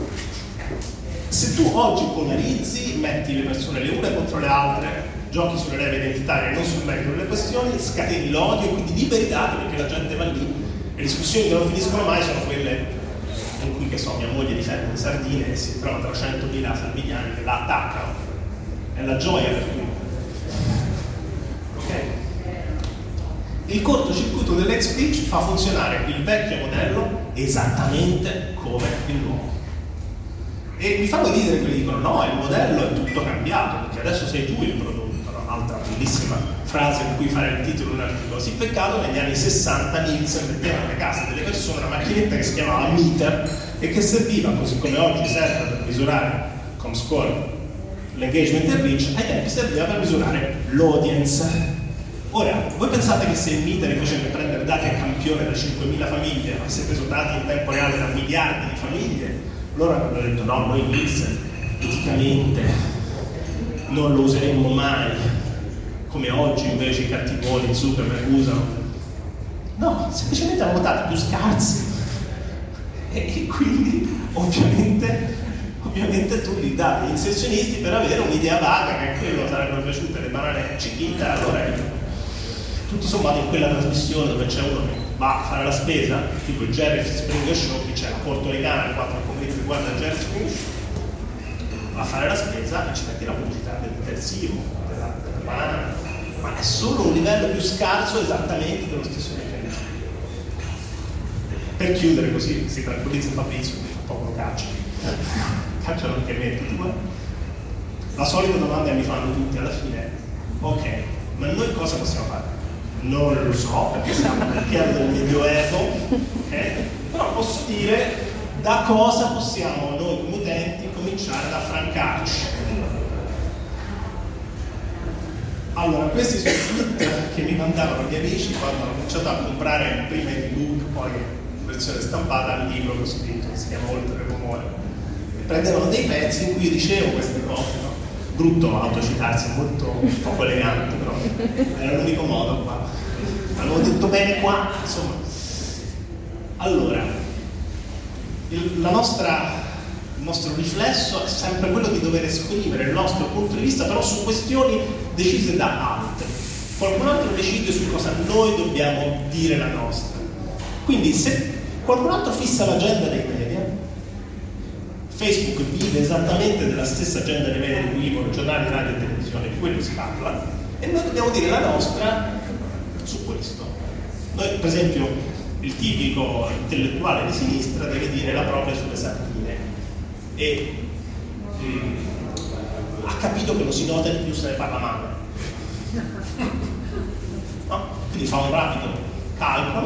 Speaker 4: Se tu oggi polarizzi, metti le persone le une contro le altre, giochi sulle leve identitarie e non sul merito delle questioni, scateni l'odio e quindi liberi dati, perché la gente va lì. Le discussioni che non finiscono mai sono quelle in cui, che so, mia moglie difende le sardine e si trova tra centomila salviniani che la attaccano. È la gioia per cui. Ok? Il cortocircuito dell'X Speech fa funzionare il vecchio modello esattamente come il nuovo. E mi fanno ridere quelli che dicono no, il modello è tutto cambiato, perché adesso sei tu il prodotto, no? Un'altra bellissima frase in cui fare il titolo di un articolo. Sì, peccato negli anni sessanta Nielsen metteva nelle case delle persone una macchinetta che si chiamava meter e che serviva, così come oggi serve per misurare Comscore, l'engagement e il reach, ai tempi serviva per misurare l'audience. Ora, voi pensate che se il meter invece che prendere dati a campione da cinquemila famiglie avesse preso dati in tempo reale da miliardi di famiglie, loro hanno detto no, noi Nielsen eticamente non lo useremmo mai, come oggi invece i cattivoni in Zuckerberg usano. No, semplicemente hanno votato più scarsi e quindi ovviamente ovviamente tu li dai agli inserzionisti per avere un'idea vaga che a quello sarebbero piaciute le banane Chiquita. Allora tutto sommato in quella trasmissione dove c'è uno che va a fare la spesa, tipo il Jerry Springer Show, che c'è la portoricana alle quattro pomeriggio che guarda il Jerry Springer Show, va a fare la spesa e ci metti la pubblicità del detersivo, della, della banana, ma è solo un livello più scarso esattamente dello stesso meccanismo. Per chiudere così si tranquillizza Fabrizio che fa poco caccia, caccia non che mette tu. La solita domanda che mi fanno tutti alla fine è ok, ma noi cosa possiamo fare? Non lo so, perché siamo nel piano del Medioevo, okay? Però posso dire da cosa possiamo noi come utenti cominciare ad affrancarci. Allora, questi sono i tweet che mi mandavano gli amici quando hanno cominciato a comprare prima in ebook, poi in versione stampata il libro che ho scritto, che si chiama Oltre il rumore. E prendevano dei pezzi in cui dicevo queste cose, no? Brutto autocitarsi, molto poco elegante, però era l'unico modo qua. Avevo detto bene qua, insomma. Allora, il, la nostra, il nostro riflesso è sempre quello di dover esprimere il nostro punto di vista, però su questioni decise da altri. Qualcun altro decide su cosa noi dobbiamo dire la nostra. Quindi se qualcun altro fissa l'agenda dei media, Facebook vive esattamente della stessa agenda dei media di cui vivono giornali, radio e televisione, di quello si parla, e noi dobbiamo dire la nostra su questo. Noi, per esempio, il tipico intellettuale di sinistra deve dire la propria sulle sardine e mm, ha capito che non si nota di più se ne parla male. No? Quindi fa un rapido calcolo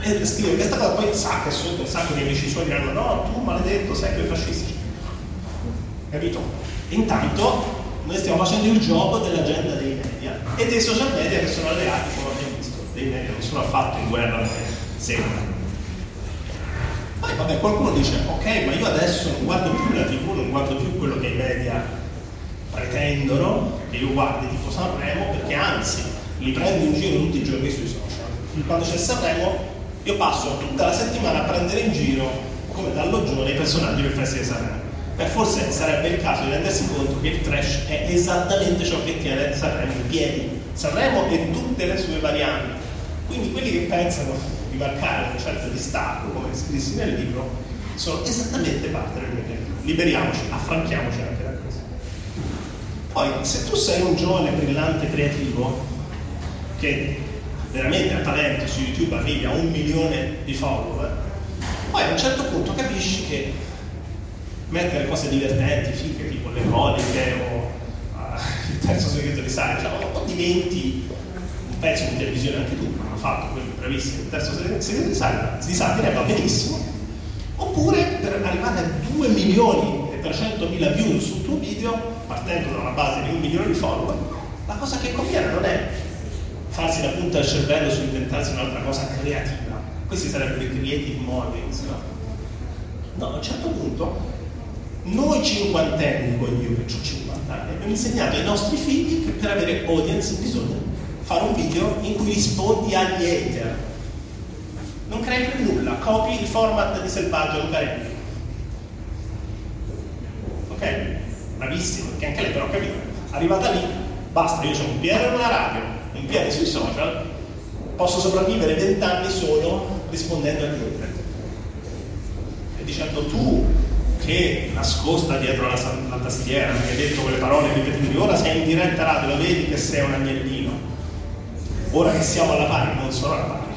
Speaker 4: e scrive questa cosa, poi sa che sotto un sacco di amici suoi diranno no, tu maledetto, sai che i fascisti, capito? E intanto noi stiamo facendo il gioco dell'agenda dei media e dei social media che sono alleati, come abbiamo visto, dei media non sono affatto in guerra come sembra. Poi vabbè, qualcuno dice ok, ma io adesso non guardo più la tivù, non guardo più quello che i media pretendono che io guardi, tipo Sanremo, perché anzi li prendo in giro tutti i giorni sui social. Quando c'è Sanremo io passo tutta la settimana a prendere in giro come dall'oggione i personaggi del Festival di Sanremo. Beh, forse sarebbe il caso di rendersi conto che il trash è esattamente ciò che tiene Sanremo in piedi, Sanremo e tutte le sue varianti. Quindi quelli che pensano di marcare un certo distacco, come scrissi nel libro, sono esattamente parte del mio tempo. Liberiamoci, affranchiamoci anche da questo. Poi, se tu sei un giovane brillante creativo che veramente ha talento, su YouTube arrivi a un milione di follower, poi a un certo punto capisci che mettere cose divertenti, fighe, tipo le croniche o uh, il terzo segreto di Sara, cioè, o, o diventi un pezzo di televisione anche tu, hanno fatto quelli bravissimi, il terzo segreto di Sara, di Sara va benissimo, oppure per arrivare a due milioni e trecentomila views sul tuo video, partendo da una base di un milione di follower, la cosa che conviene non è farsi la punta del cervello su inventarsi un'altra cosa creativa, questi sarebbero i creative mornings, no? No, a un certo punto noi cinquantenni, poi io che ho cinquanta anni, abbiamo insegnato ai nostri figli che per avere audience bisogna fare un video in cui rispondi agli hater. Non crei più nulla, copi il format di Selvaggio Lucarelli. Ok? Bravissimo, perché anche lei però capito. Arrivata lì, basta, io ho un piede nella radio, un piede sui social, posso sopravvivere vent'anni solo rispondendo agli hater. E dicendo tu che nascosta dietro la, la tastiera mi hai detto quelle parole ripetibili, ora sei in diretta radio, lo vedi che sei un agnellino, ora che siamo alla pari, non sono alla pari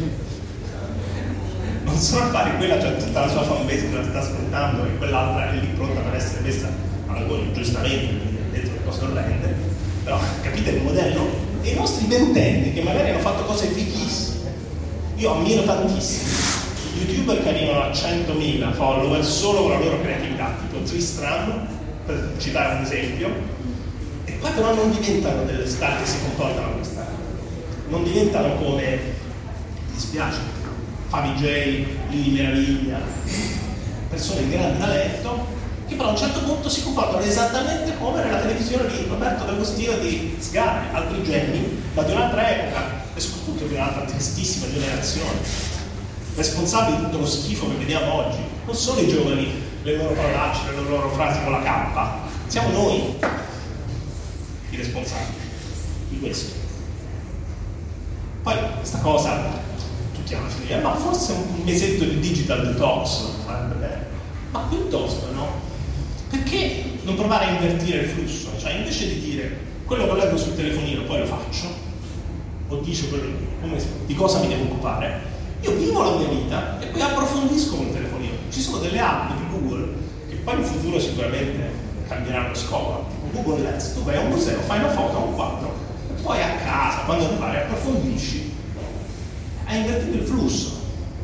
Speaker 4: non sono alla pari, quella c'è tutta la sua fanbase che la sta aspettando e quell'altra è lì pronta per essere messa all'angolo, giustamente, quindi ha detto le cose orrende, però capite il modello? E i nostri ventenni che magari hanno fatto cose fighissime, io ammiro tantissimo youtuber che arrivano a centomila follower solo con la loro creatività, tipo Tristram, per citare un esempio, e poi però non diventano delle star che si comportano come star, non diventano come, mi dispiace, Fabi J, Lili Meraviglia, persone di grande talento, che però a un certo punto si comportano esattamente come nella televisione di Roberto D'Agostino di Sgarbi, altri geni, ma di un'altra epoca e soprattutto di un'altra tristissima generazione. Responsabili di tutto lo schifo che vediamo oggi non sono i giovani, le loro parolacce, le loro frasi con la K, siamo noi i responsabili di questo. Poi questa cosa tutti hanno finito, ma forse un mesetto di digital detox farebbe bene, ma piuttosto no, perché non provare a invertire il flusso? Cioè invece di dire quello che leggo sul telefonino poi lo faccio, o dice quello, come, di cosa mi devo occupare, io vivo la mia vita e poi approfondisco con il telefonino. Ci sono delle app di Google che poi in futuro sicuramente cambieranno scopo, tipo Google Lens, tu vai a un museo, fai una foto, un quadro, e poi a casa, quando ti pare, approfondisci. Hai invertito il flusso.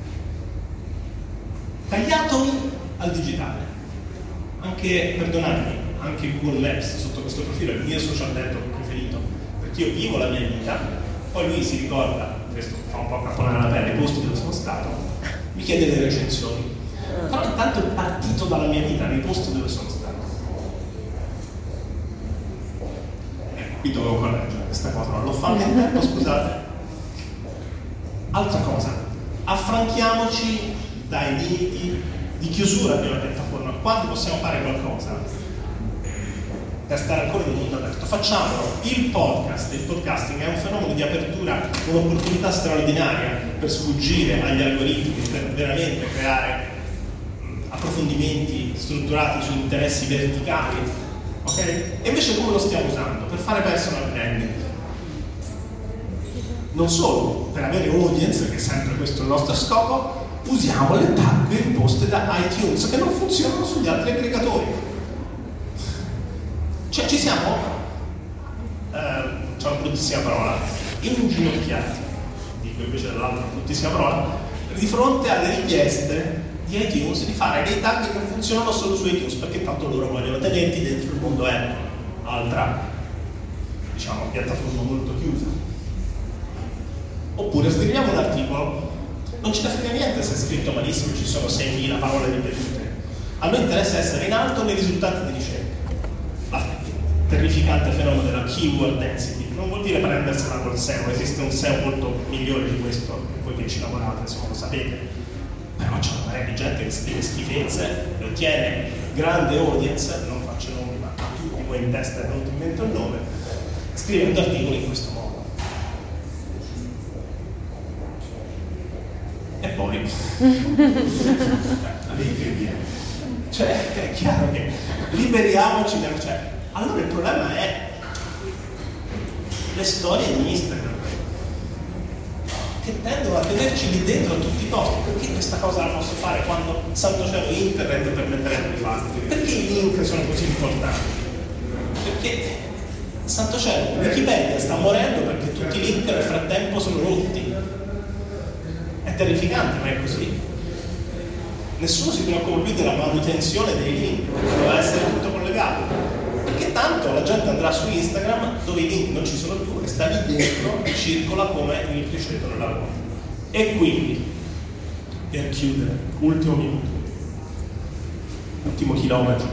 Speaker 4: Tagliatomi al digitale. Anche, perdonatemi, anche Google Maps sotto questo profilo è il mio social network preferito, perché io vivo la mia vita, poi lui si ricorda, questo fa un po' caponare la pelle, i posti dove sono stato, mi chiede le recensioni, però intanto è partito dalla mia vita, nei posti dove sono stato. Ecco, qui dovevo correggere questa cosa, non l'ho fatta in tempo, scusate. Altra cosa, affranchiamoci dai limiti di chiusura di una piattaforma, quando possiamo fare qualcosa per stare ancora in un mondo aperto, facciamolo. Il podcast, il podcasting è un fenomeno di apertura, un'opportunità straordinaria per sfuggire agli algoritmi, per veramente creare approfondimenti strutturati su interessi verticali, ok? E invece come lo stiamo usando? Per fare personal branding. Non solo, per avere audience, che è sempre questo il nostro scopo, usiamo le tag imposte da iTunes, che non funzionano sugli altri aggregatori. Cioè ci siamo, eh, c'è una bruttissima parola, inginocchiati, dico invece dall'altra bruttissima parola, di fronte alle richieste di iTunes di fare dei tag che funzionano solo su iTunes, perché tanto loro vogliono tenerti dentro il mondo Apple, altra, diciamo, piattaforma molto chiusa. Oppure scriviamo un articolo, non ci frega niente se è scritto malissimo, ci sono seimila parole ripetute. A noi interessa essere in alto nei risultati di ricerca. La terrificante fenomeno della keyword density non vuol dire prendersela col S E O, esiste un S E O molto migliore di questo, voi che ci lavorate, insomma, lo sapete, però c'è una marea di gente che scrive schifezze e ottiene grande audience, non faccio nomi, ma a tutti voi in testa non ti invento il nome, scrivendo articoli in questo modo. E poi cioè è chiaro che liberiamoci, cioè, allora il problema è le storie di Instagram che tendono a tenerci lì dentro a tutti i costi. Perché questa cosa la posso fare quando santo cielo internet permetterebbe di farlo? Perché i link sono così importanti? Perché santo cielo Wikipedia sta morendo perché tutti i link nel frattempo sono rotti. È terrificante, ma è così. Nessuno si preoccupa più della manutenzione dei link, deve essere tutto collegato, perché tanto la gente andrà su Instagram dove i link non ci sono più e sta lì dentro e circola come il criceto nella ruota. E quindi, per chiudere, ultimo minuto, ultimo chilometro,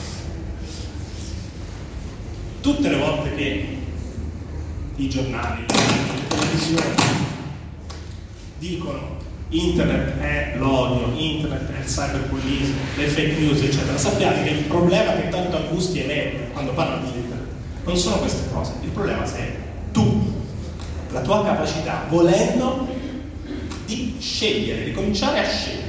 Speaker 4: tutte le volte che i giornali, le televisioni dicono internet è l'odio, internet è il cyberbullismo, le fake news, eccetera, sappiate che il problema che tanto angustia me quando parlano di internet non sono queste cose. Il problema sei tu, la tua capacità, volendo, di scegliere, di cominciare a scegliere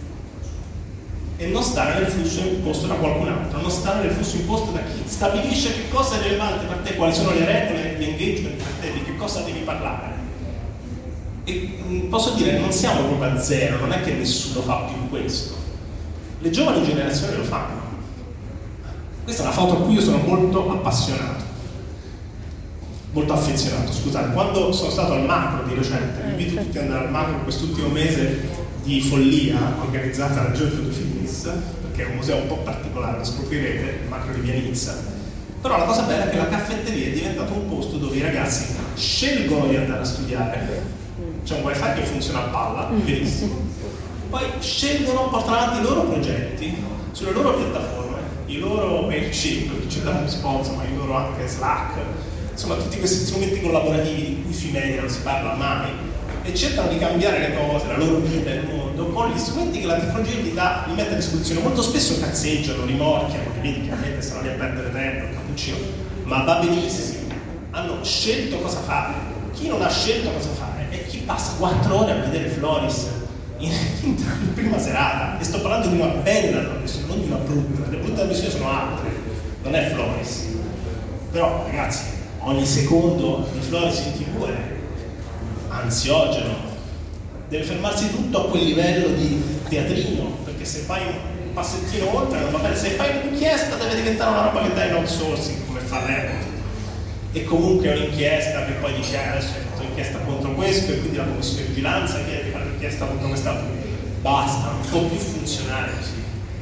Speaker 4: e non stare nel flusso imposto da qualcun altro, non stare nel flusso imposto da chi stabilisce che cosa è rilevante per te, quali sono le regole di engagement per te, di che cosa devi parlare. E posso dire, non siamo proprio a zero, non è che nessuno fa più questo. Le giovani generazioni lo fanno. Questa è una foto a cui io sono molto appassionato, molto affezionato, scusate. Quando sono stato al Macro di recente, vi invito tutti ad andare al Macro in quest'ultimo mese di follia organizzata dal Joy to the Fitness, perché è un museo un po' particolare, lo scoprirete, il Macro di Vianizza. Però la cosa bella è che la caffetteria è diventato un posto dove i ragazzi scelgono di andare a studiare. C'è un wifi che funziona a palla, benissimo. Poi scelgono, portano avanti i loro progetti sulle loro piattaforme, i loro Mailchimp, c'è da un sponsor, ma i loro anche Slack, insomma tutti questi strumenti collaborativi di cui sui media non si parla mai, e cercano di cambiare le cose, la loro vita, il mondo, con gli strumenti che la tecnologia gli dà, gli mette a disposizione. Molto spesso cazzeggiano, rimorchiano, vedi chiaramente stanno lì a perdere tempo, il cappuccino, ma va benissimo, hanno scelto cosa fare. Chi non ha scelto cosa fare è chi passa quattro ore a vedere Floris in, in, in prima serata, e sto parlando di una bella trasmissione, non di una brutta. Le brutte trasmissioni sono altre, non è Floris. Però ragazzi, ogni secondo di Floris in tv è ansiogeno, deve fermarsi tutto a quel livello di teatrino, perché se fai un passettino oltre non va bene, se fai un'inchiesta deve diventare una roba che dai in outsourcing come fa Report, e comunque è un'inchiesta che poi dice adesso hai fatto un'inchiesta contro questo e quindi la commissione di vigilanza chiede di fare un'inchiesta contro quest'altro. Basta, non può più funzionare così.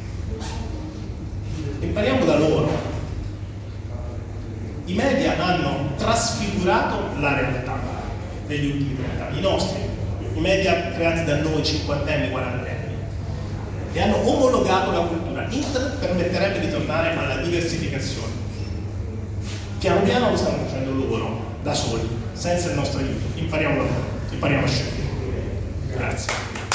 Speaker 4: Impariamo da loro. I media hanno trasfigurato la realtà negli ultimi trent'anni, i nostri, i media creati da noi cinquantenni, quarantenni, e hanno omologato la cultura. Internet permetterebbe di tornare alla diversificazione. Piano piano lo stanno facendo loro, da soli, senza il nostro aiuto. Impariamo da loro, impariamo a scegliere. Grazie.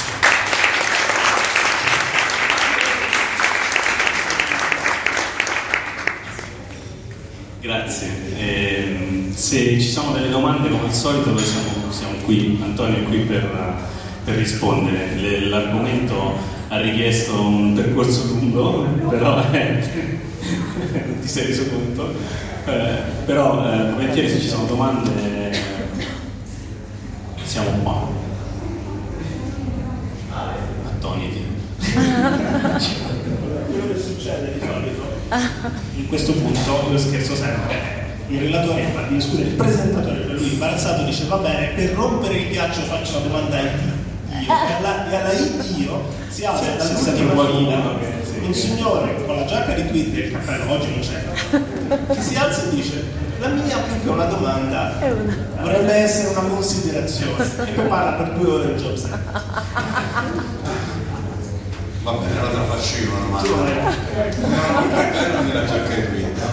Speaker 2: Grazie. Eh, se ci sono delle domande, come al solito, noi siamo, siamo qui, Antonio è qui per, per rispondere. Le, l'argomento ha richiesto un percorso lungo, però eh, non ti sei reso conto. Eh, però eh, volentieri, se ci sono domande siamo qua. Attoniti.
Speaker 4: Quello che succede di solito in questo punto, io scherzo sempre, il relatore, scusa, il presentatore, per lui imbarazzato, dice va bene, per rompere il ghiaccio faccio una domanda I T, Dio, e alla, e alla I Dio si alza dall'ultima fila un signore con la giacca di Twitter e il cappello, oggi non c'è, che si alza e dice: la mia più che una domanda vorrebbe essere una considerazione, e poi parla per due ore il Jobs.
Speaker 8: Va bene, allora te la faccio io una domanda. Non era giacca di Twitter.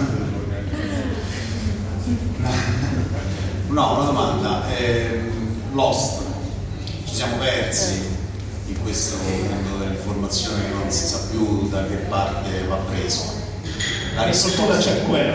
Speaker 8: No, una domanda. Eh, Lost, ci siamo persi in questo mondo dell'informazione che non si sa più da che parte va preso. La
Speaker 4: risposta c'è quello.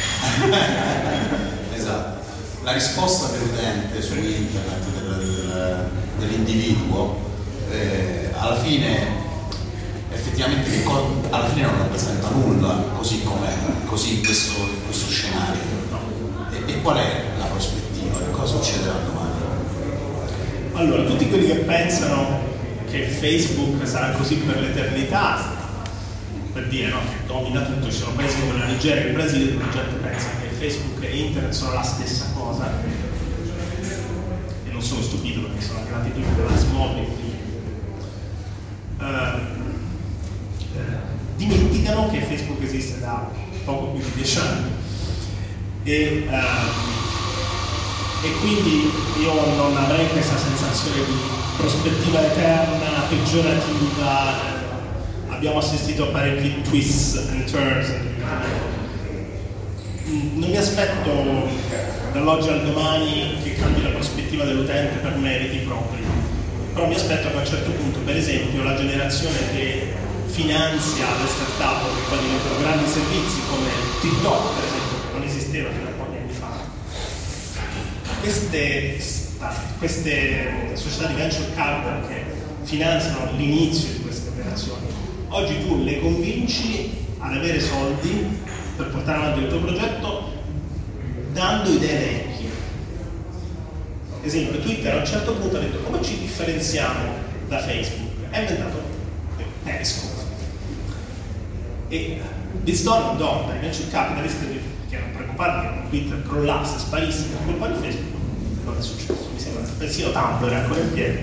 Speaker 8: Esatto. La risposta dell'utente su internet, del, del, dell'individuo, eh, alla fine effettivamente che co- alla fine non rappresenta nulla così com'è, così in questo, questo scenario. E, e qual è la prospettiva? Che cosa succederà domani?
Speaker 4: Allora, tutti quelli che pensano che Facebook sarà così per l'eternità, per dire, no, che domina tutto, ci sono paesi come la Nigeria e il Brasile dove la gente pensa che Facebook e Internet sono la stessa cosa, e non sono stupito perché sono arrivati tutti con la smobbing. Uh, dimenticano che Facebook esiste da poco più di dieci anni e, uh, e quindi io non avrei questa sensazione di prospettiva eterna, peggiorativa. Abbiamo assistito a parecchi twists and turns. Non mi aspetto dall'oggi al domani che cambi la prospettiva dell'utente per meriti propri, però mi aspetto che a un certo punto, per esempio, la generazione che finanzia le start-up che poi diventano grandi servizi come TikTok, per esempio, che non esisteva fino a pochi anni fa, queste, queste società di venture capital che finanziano l'inizio di queste operazioni, oggi tu le convinci ad avere soldi per portare avanti il tuo progetto dando idee vecchie. Ad esempio, Twitter a un certo punto ha detto: come ci differenziamo da Facebook? Ha inventato Periscope. E BitStorm, Dom, i venture capitalist che erano preoccupati che Twitter crollasse, sparisse per colpa di Facebook, non è successo, mi sembra, persino Tumblr è ancora in piedi.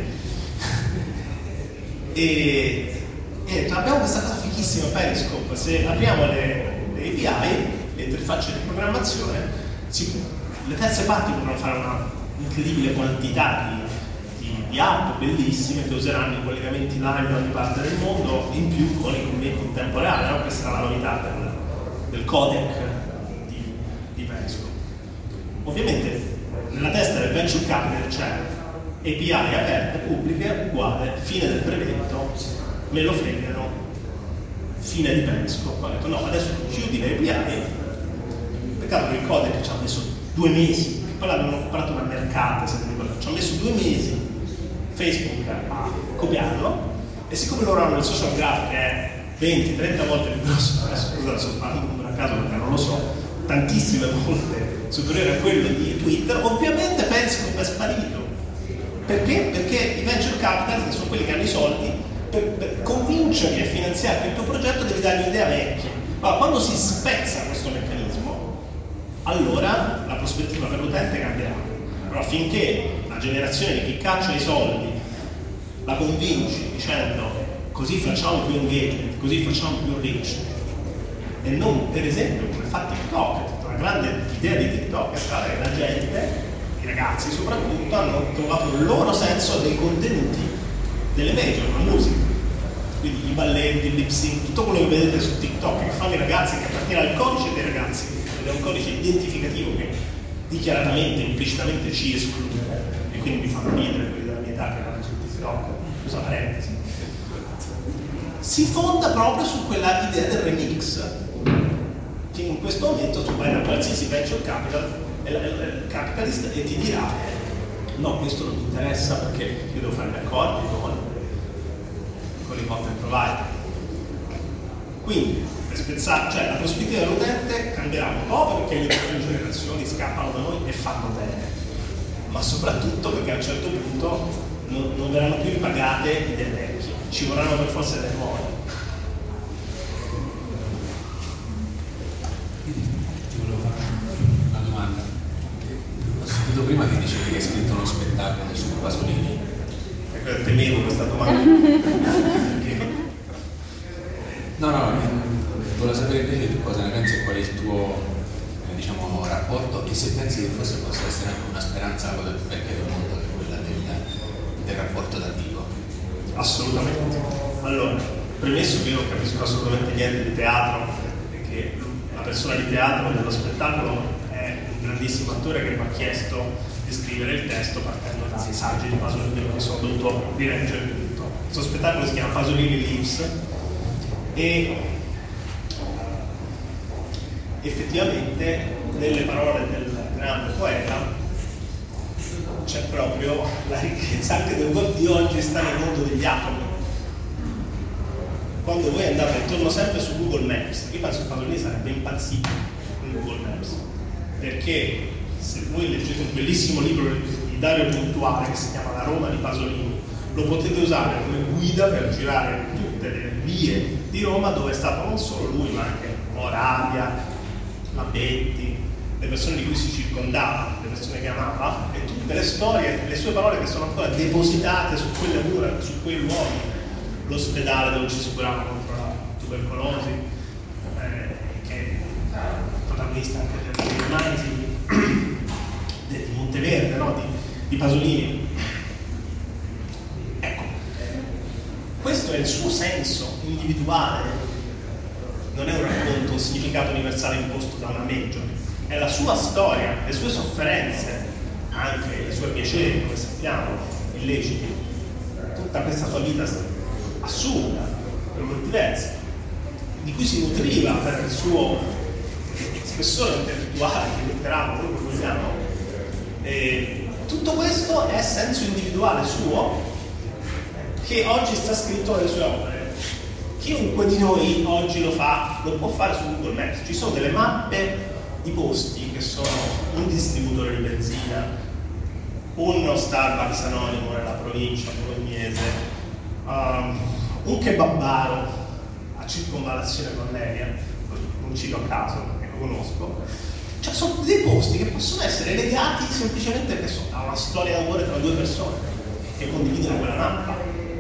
Speaker 4: e, e abbiamo questa cosa fighissima Periscope: se apriamo le, le A P I, le interfacce di programmazione, si, le terze parti potranno fare una incredibile quantità di di app bellissime che useranno i collegamenti live da ogni parte del mondo, in più con i commenti in tempo reale, no? Questa è la novità del, del codec di, di Periscope. Ovviamente nella testa del venture capital c'è A P I aperte, pubbliche, uguale, fine del brevetto, me lo fregano, fine di Periscope. Ho detto no, adesso chiudi le A P I, peccato che il codec ci ha messo due mesi, poi l'avevano comprato una mercata, se non mi ricordo, ci ha messo due mesi Facebook a copiarlo, e siccome loro hanno il social graph che è venti trenta volte più grosso, adesso scusa, sto parlando un numero a caso perché non lo so, tantissime volte superiore a quello di Twitter, ovviamente Periscope è sparito. Perché? Perché i venture capital, che sono quelli che hanno i soldi, per, per convincerli a finanziare il tuo progetto devi dargli un'idea vecchia. Ma quando si spezza questo meccanismo, allora la prospettiva per l'utente cambierà. Però finché la generazione di chi caccia i soldi la convinci dicendo così facciamo più engagement, così facciamo più reach, e non per esempio come fa TikTok. La grande idea di TikTok è stata che la gente, i ragazzi soprattutto, hanno trovato il loro senso dei contenuti delle major, la musica, quindi i balletti, il lip sync, tutto quello che vedete su TikTok che fanno i ragazzi, che appartiene al codice dei ragazzi, ed è un codice identificativo che dichiaratamente, implicitamente ci esclude, e quindi mi fanno ridere quelli della mia età che vanno su TikTok, scusa parentesi, si fonda proprio su quella idea del remix, che in questo momento tu vai da qualsiasi venture capital e capitalist e ti dirà no, questo non mi interessa perché io devo fare gli accordi con, con i content provider. Quindi per spezzare, cioè la prospettiva dell'utente cambierà un po' perché le nuove generazioni scappano da noi e fanno bene, ma soprattutto perché a un certo punto non, non verranno più ripagate idee vecchie, ci vorranno per forza delle nuove.
Speaker 5: Ti volevo fare una domanda. Ho sentito prima che dicevi che hai scritto uno spettacolo su Pasolini.
Speaker 4: Cioè, temevo questa domanda.
Speaker 5: No, no, volevo sapere invece tu cosa ne pensi e qual è il tuo eh, diciamo, rapporto, e se pensi che forse possa essere anche una speranza la cosa più vecchia del mondo, che è quella del, del rapporto dal vivo.
Speaker 4: Assolutamente. Allora, premesso che io non capisco assolutamente niente di teatro, perché la persona di teatro dello spettacolo è un grandissimo attore che mi ha chiesto di scrivere il testo partendo dai saggi di Pasolini che sono dovuto rileggere tutto. Questo spettacolo si chiama Pasolini Lives e effettivamente nelle parole del grande poeta c'è proprio la ricchezza anche del web di oggi sta nel mondo degli atomi. Quando voi andate, torno sempre su Google Maps, io penso che Pasolini sarebbe impazzito con Google Maps, perché se voi leggete un bellissimo libro di Dario Puntuale che si chiama La Roma di Pasolini, lo potete usare come guida per girare tutte le vie di Roma dove è stato non solo lui ma anche Moravia, la Betti, le persone di cui si circondava, le persone che amava, e tutte le storie, le sue parole che sono ancora depositate su quelle mura, su quei luoghi, l'ospedale dove ci si curava contro la tubercolosi, eh, che è protagonista anche dei romanzi di Monteverde, no? di, di Pasolini. Ecco, questo è il suo senso individuale, non è un racconto, un significato universale imposto da una major, è la sua storia, le sue sofferenze, anche i suoi piaceri, come sappiamo, illeciti, tutta questa sua vita assurda, per molti versi, di cui si nutriva per il suo spessore intellettuale, letterario, quello che vogliamo. E tutto questo è senso individuale suo che oggi sta scritto nelle sue opere. Chiunque di noi oggi lo fa, lo può fare su Google Maps. Ci sono delle mappe di posti che sono un distributore di benzina, uno Starbucks anonimo nella provincia bolognese, um, un kebabaro a circonvallazione Cornelia, non cito a caso perché lo conosco. Cioè sono dei posti che possono essere legati semplicemente perché sono, a una storia d'amore tra due persone che condividono quella mappa.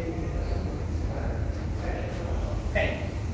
Speaker 4: Okay.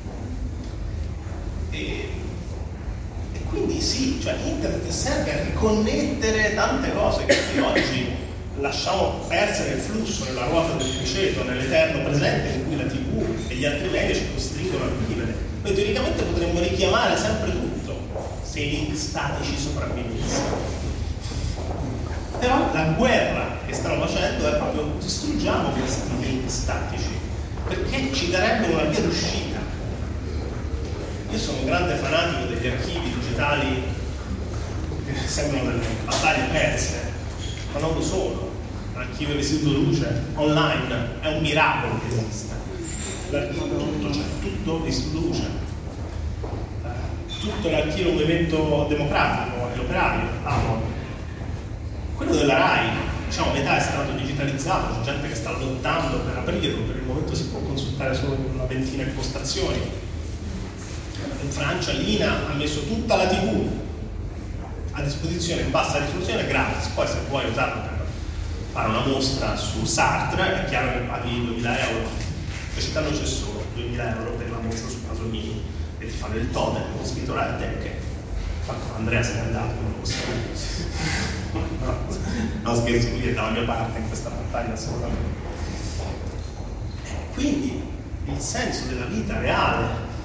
Speaker 4: E, e quindi sì, cioè internet serve a riconnettere tante cose che oggi lasciamo perdere il flusso nella ruota del criceto, nell'eterno presente in cui la tivù e gli altri media ci costringono a vivere. Noi teoricamente potremmo richiamare sempre tutto se i link statici sopravvivessero. Però la guerra che stanno facendo è proprio distruggiamo questi link statici, perché ci darebbe una via d'uscita. Io sono un grande fanatico degli archivi digitali che sembrano delle battaglie perse, ma non lo sono. L'archivio Residuo Luce online è un miracolo che esista. L'archivio tutto, cioè tutto Residuo Luce. Tutto l'archivio Movimento Democratico, gli operatori, l'A M O. Quello della RAI, diciamo, metà è stato digitalizzato, c'è gente che sta lottando per aprirlo, per il momento si può consultare solo in una ventina di postazioni. In Francia l'I N A ha messo tutta la tivù a disposizione in bassa risoluzione gratis, poi se vuoi usarlo per fare una mostra su Sartre è chiaro che paghi duemila euro, invece da noi c'è solo duemila euro per la mostra su Pasolini e ti fanno il totem con scritto la tech. Infatti Andrea se n'è andato, non lo so. No, no scherzo, lui è dalla mia parte in questa battaglia assolutamente. Quindi il senso della vita reale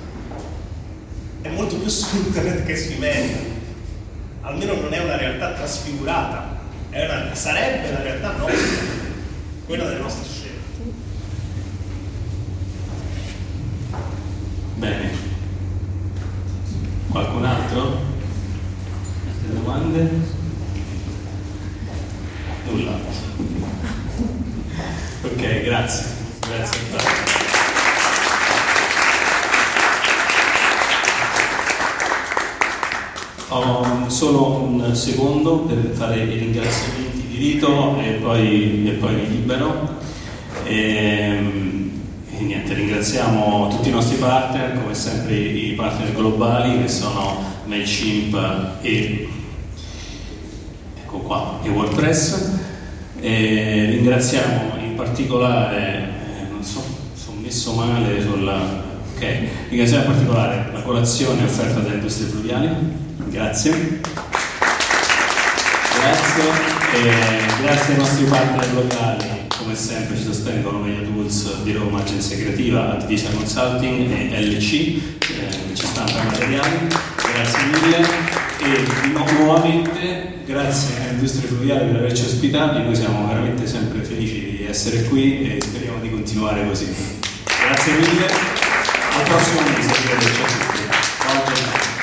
Speaker 4: è molto più su internet che sui media, almeno non è una realtà trasfigurata, è una, sarebbe la realtà nostra, quella delle nostre scelte.
Speaker 2: Bene, qualcun altro? Altre domande? Nulla. Ok, grazie. Grazie a te. Ho solo un secondo per fare i ringraziamenti di rito e poi, e poi mi libero. E, e niente, ringraziamo tutti i nostri partner, come sempre i partner globali che sono MailChimp e ecco qua, e WordPress. E ringraziamo in particolare, eh, non so, sono messo male sulla... ok, ringraziamo in particolare la colazione offerta dalle industrie fluviali, grazie. Grazie, e grazie ai nostri partner locali, come sempre ci sostengono Media Tools di Roma, Agenzia Creativa, Advisa Consulting e L C, eh, che ci stampa i materiali, grazie mille e nu- nuovamente grazie alle industrie fluviali per averci ospitati, noi siamo veramente sempre felici di essere qui e speriamo di continuare così. Grazie mille, al prossimo mese, arrivederci a tutti. Ciao.